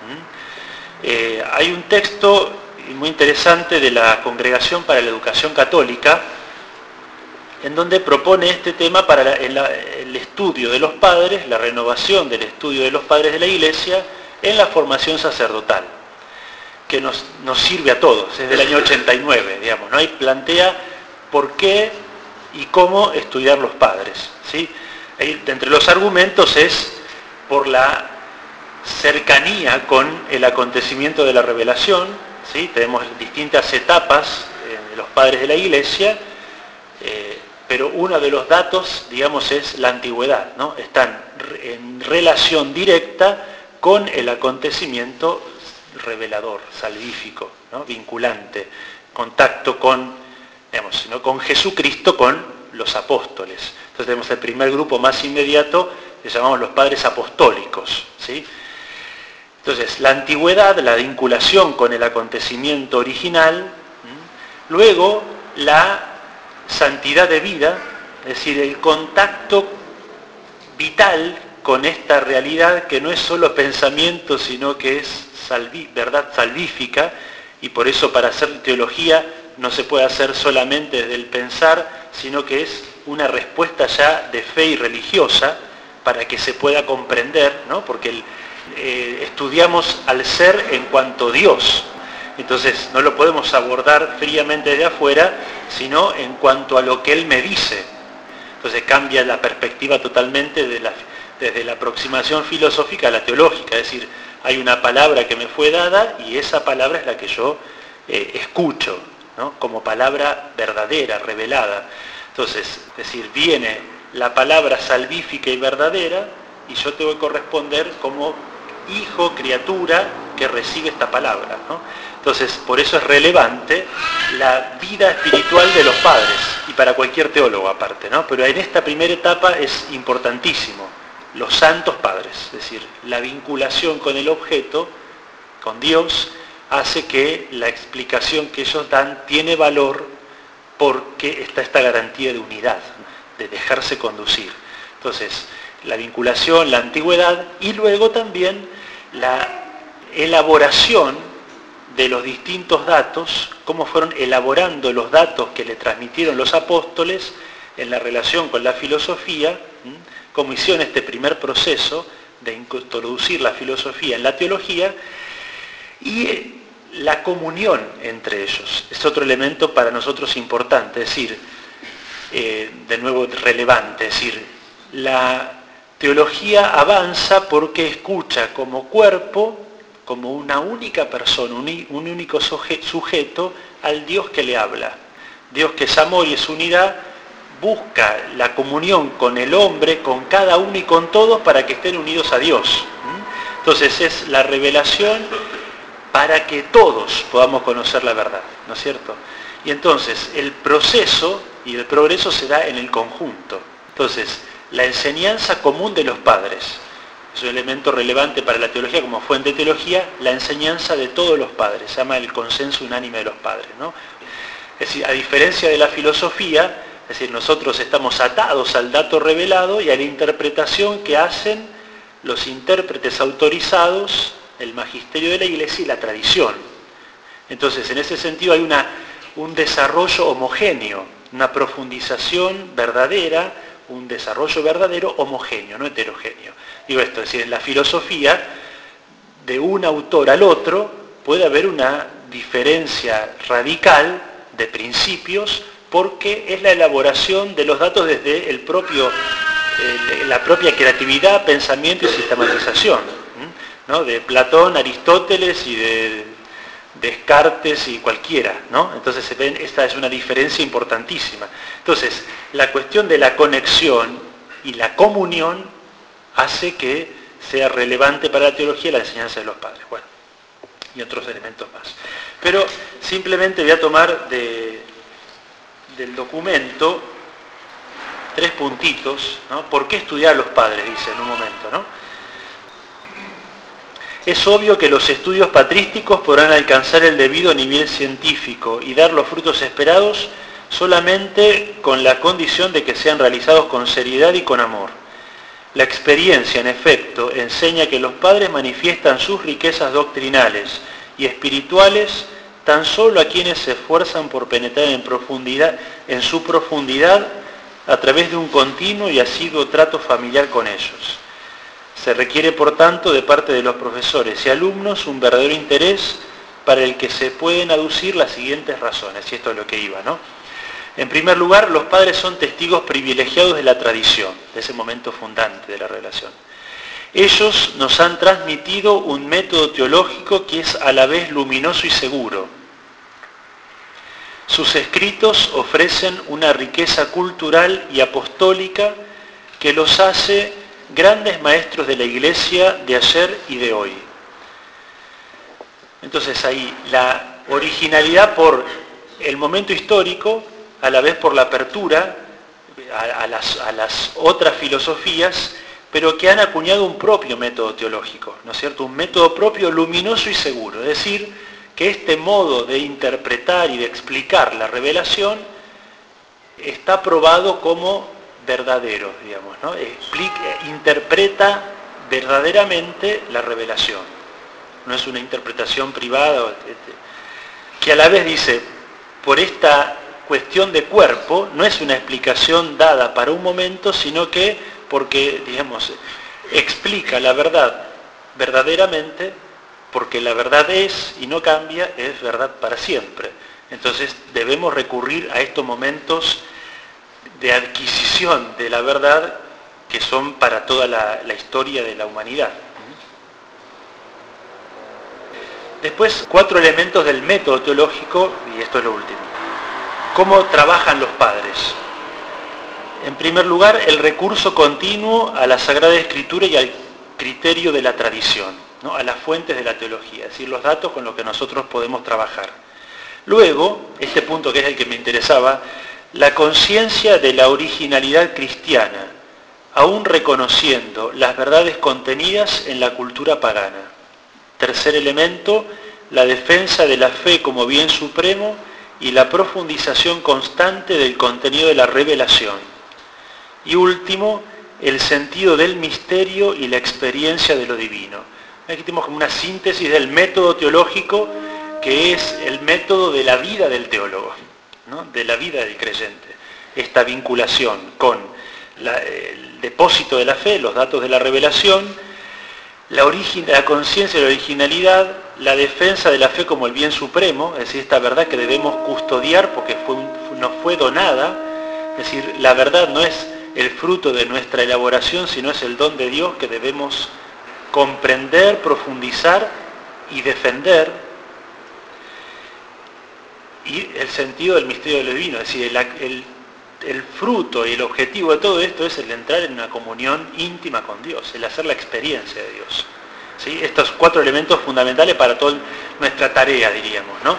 Hay un texto muy interesante de la Congregación para la Educación Católica, en donde propone este tema para el estudio de los padres, la renovación del estudio de los padres de la Iglesia en la formación sacerdotal, que nos sirve a todos, es del año 89, digamos, ¿no? Y plantea por qué y cómo estudiar los padres, ¿sí? Entre los argumentos es por la cercanía con el acontecimiento de la revelación, ¿sí? Tenemos distintas etapas de los padres de la Iglesia, pero uno de los datos, digamos, es la antigüedad, ¿no? Están en relación directa con el acontecimiento revelador, salvífico, ¿no? Vinculante, contacto con, digamos, ¿no? Con Jesucristo, con los apóstoles. Entonces tenemos el primer grupo más inmediato, que llamamos los padres apostólicos, ¿sí? Entonces, la antigüedad, la vinculación con el acontecimiento original, luego la santidad de vida, es decir, el contacto vital con esta realidad que no es solo pensamiento, sino que es verdad salvífica, y por eso para hacer teología no se puede hacer solamente desde el pensar, sino que es una respuesta ya de fe y religiosa para que se pueda comprender, ¿no? Porque estudiamos al ser en cuanto Dios. Entonces no lo podemos abordar fríamente de afuera, sino en cuanto a lo que Él me dice. Entonces cambia la perspectiva totalmente desde la aproximación filosófica a la teológica. Es decir, hay una palabra que me fue dada y esa palabra es la que yo escucho, ¿no? Como palabra verdadera, revelada. Entonces, es decir, viene la palabra salvífica y verdadera y yo tengo que corresponder como hijo, criatura que recibe esta palabra, ¿no? Entonces, por eso es relevante la vida espiritual de los padres, y para cualquier teólogo aparte, ¿no? Pero en esta primera etapa es importantísimo, los santos padres, es decir, la vinculación con el objeto, con Dios, hace que la explicación que ellos dan tiene valor porque está esta garantía de unidad, de dejarse conducir. Entonces, la vinculación, la antigüedad y luego también la elaboración de los distintos datos, cómo fueron elaborando los datos que le transmitieron los apóstoles en la relación con la filosofía, cómo hicieron este primer proceso de introducir la filosofía en la teología, y la comunión entre ellos. Es otro elemento para nosotros importante, es decir, de nuevo relevante, es decir, la teología avanza porque escucha como cuerpo, como una única persona, un único sujeto, al Dios que le habla. Dios, que es amor y es unidad, busca la comunión con el hombre, con cada uno y con todos, para que estén unidos a Dios. Entonces es la revelación para que todos podamos conocer la verdad, ¿no es cierto? Y entonces el proceso y el progreso se da en el conjunto. Entonces, la enseñanza común de los padres es un elemento relevante para la teología como fuente de teología, la enseñanza de todos los padres, se llama el consenso unánime de los padres, ¿no? Es decir, a diferencia de la filosofía, es decir, nosotros estamos atados al dato revelado y a la interpretación que hacen los intérpretes autorizados, el magisterio de la Iglesia y la tradición. Entonces, en ese sentido hay un desarrollo homogéneo, una profundización verdadera, un desarrollo verdadero homogéneo, no heterogéneo. Digo esto, es decir, en la filosofía, de un autor al otro, puede haber una diferencia radical de principios, porque es la elaboración de los datos desde la propia creatividad, pensamiento y sistematización, ¿no? De Platón, Aristóteles y de Descartes y cualquiera, ¿no? Entonces se ven, esta es una diferencia importantísima. Entonces, la cuestión de la conexión y la comunión hace que sea relevante para la teología la enseñanza de los padres. Bueno, y otros elementos más. Pero simplemente voy a tomar del documento 3 puntitos, ¿no? ¿Por qué estudiar a los padres? Dice en un momento, ¿no? Es obvio que los estudios patrísticos podrán alcanzar el debido nivel científico y dar los frutos esperados solamente con la condición de que sean realizados con seriedad y con amor. La experiencia, en efecto, enseña que los padres manifiestan sus riquezas doctrinales y espirituales tan solo a quienes se esfuerzan por penetrar en su profundidad a través de un continuo y asiduo trato familiar con ellos. Se requiere, por tanto, de parte de los profesores y alumnos un verdadero interés para el que se pueden aducir las siguientes razones, y esto es lo que iba, ¿no? En primer lugar, los padres son testigos privilegiados de la tradición, de ese momento fundante de la revelación. Ellos nos han transmitido un método teológico que es a la vez luminoso y seguro. Sus escritos ofrecen una riqueza cultural y apostólica que los hace grandes maestros de la Iglesia de ayer y de hoy. Entonces ahí la originalidad por el momento histórico, a la vez por la apertura a las otras filosofías, pero que han acuñado un propio método teológico, ¿no es cierto? Un método propio luminoso y seguro. Es decir, que este modo de interpretar y de explicar la revelación está probado como verdadero, digamos, ¿no? Interpreta verdaderamente la revelación. No es una interpretación privada, que a la vez dice, por esta cuestión de cuerpo, no es una explicación dada para un momento, sino que porque, digamos, explica la verdad verdaderamente, porque la verdad es y no cambia, es verdad para siempre. Entonces debemos recurrir a estos momentos de adquisición de la verdad que son para toda la historia de la humanidad. Después, 4 elementos del método teológico, y esto es lo último. ¿Cómo trabajan los padres? En primer lugar, el recurso continuo a la Sagrada Escritura y al criterio de la tradición, ¿no? A las fuentes de la teología, es decir, los datos con los que nosotros podemos trabajar. Luego, este punto que es el que me interesaba, la conciencia de la originalidad cristiana, aún reconociendo las verdades contenidas en la cultura pagana. Tercer elemento, la defensa de la fe como bien supremo y la profundización constante del contenido de la revelación. Y último, el sentido del misterio y la experiencia de lo divino. Aquí tenemos como una síntesis del método teológico, que es el método de la vida del teólogo, ¿no? De la vida del creyente. Esta vinculación con el depósito de la fe, los datos de la revelación, la conciencia de la originalidad, la defensa de la fe como el bien supremo, es decir, esta verdad que debemos custodiar porque nos fue donada, es decir, la verdad no es el fruto de nuestra elaboración, sino es el don de Dios que debemos comprender, profundizar y defender. Y el sentido del misterio de lo divino, es decir, el fruto y el objetivo de todo esto es el entrar en una comunión íntima con Dios, el hacer la experiencia de Dios. ¿Sí? Estos 4 elementos fundamentales para toda nuestra tarea, diríamos, ¿no?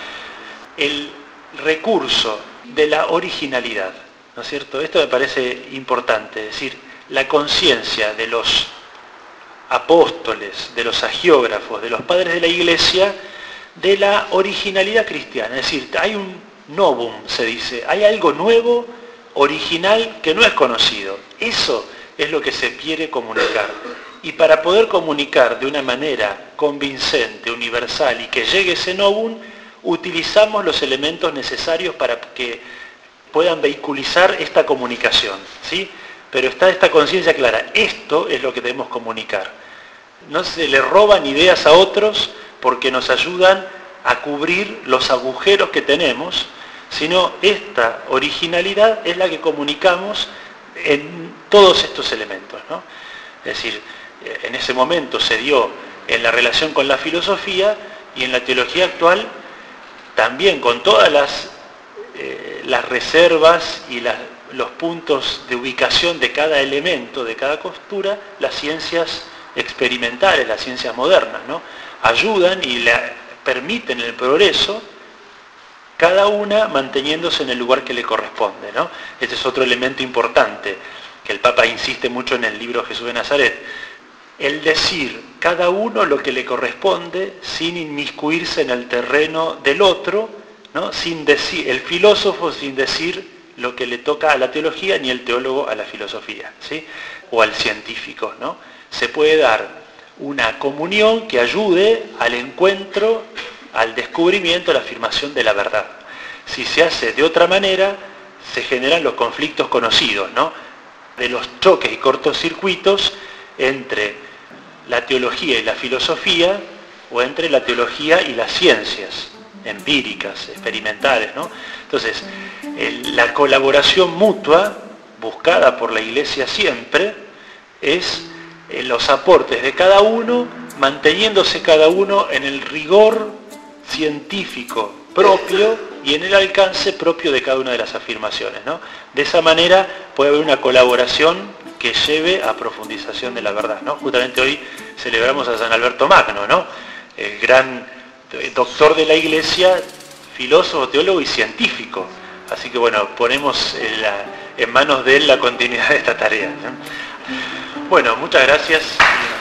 El recurso de la originalidad, ¿no es cierto? Esto me parece importante, es decir, la conciencia de los apóstoles, de los hagiógrafos, de los padres de la Iglesia, de la originalidad cristiana. Es decir, hay un novum, se dice, hay algo nuevo, original, que no es conocido. Eso es lo que se quiere comunicar. Y para poder comunicar de una manera convincente, universal y que llegue ese novum, utilizamos los elementos necesarios para que puedan vehiculizar esta comunicación, ¿sí? Pero está esta conciencia clara, esto es lo que debemos comunicar. No se le roban ideas a otros porque nos ayudan a cubrir los agujeros que tenemos, sino esta originalidad es la que comunicamos en todos estos elementos, ¿no? Es decir, en ese momento se dio en la relación con la filosofía y en la teología actual también con todas las reservas y los puntos de ubicación de cada elemento, de cada costura, las ciencias experimentales, las ciencias modernas, ¿no? Ayudan y permiten el progreso, cada una manteniéndose en el lugar que le corresponde, ¿no? Este es otro elemento importante, que el Papa insiste mucho en el libro Jesús de Nazaret. El decir cada uno lo que le corresponde sin inmiscuirse en el terreno del otro, ¿no? El filósofo sin decir lo que le toca a la teología, ni el teólogo a la filosofía, ¿sí? O al científico, ¿no? Se puede dar una comunión que ayude al encuentro, al descubrimiento, a la afirmación de la verdad. Si se hace de otra manera, se generan los conflictos conocidos, ¿no? De los choques y cortocircuitos entre la teología y la filosofía, o entre la teología y las ciencias empíricas, experimentales, ¿no? Entonces, la colaboración mutua, buscada por la Iglesia siempre, es los aportes de cada uno, manteniéndose cada uno en el rigor científico propio y en el alcance propio de cada una de las afirmaciones, ¿no? De esa manera puede haber una colaboración que lleve a profundización de la verdad, ¿no? Justamente hoy celebramos a San Alberto Magno, ¿no? El gran doctor de la Iglesia, filósofo, teólogo y científico. Así que bueno, ponemos en manos de él la continuidad de esta tarea, ¿no? Bueno, muchas gracias.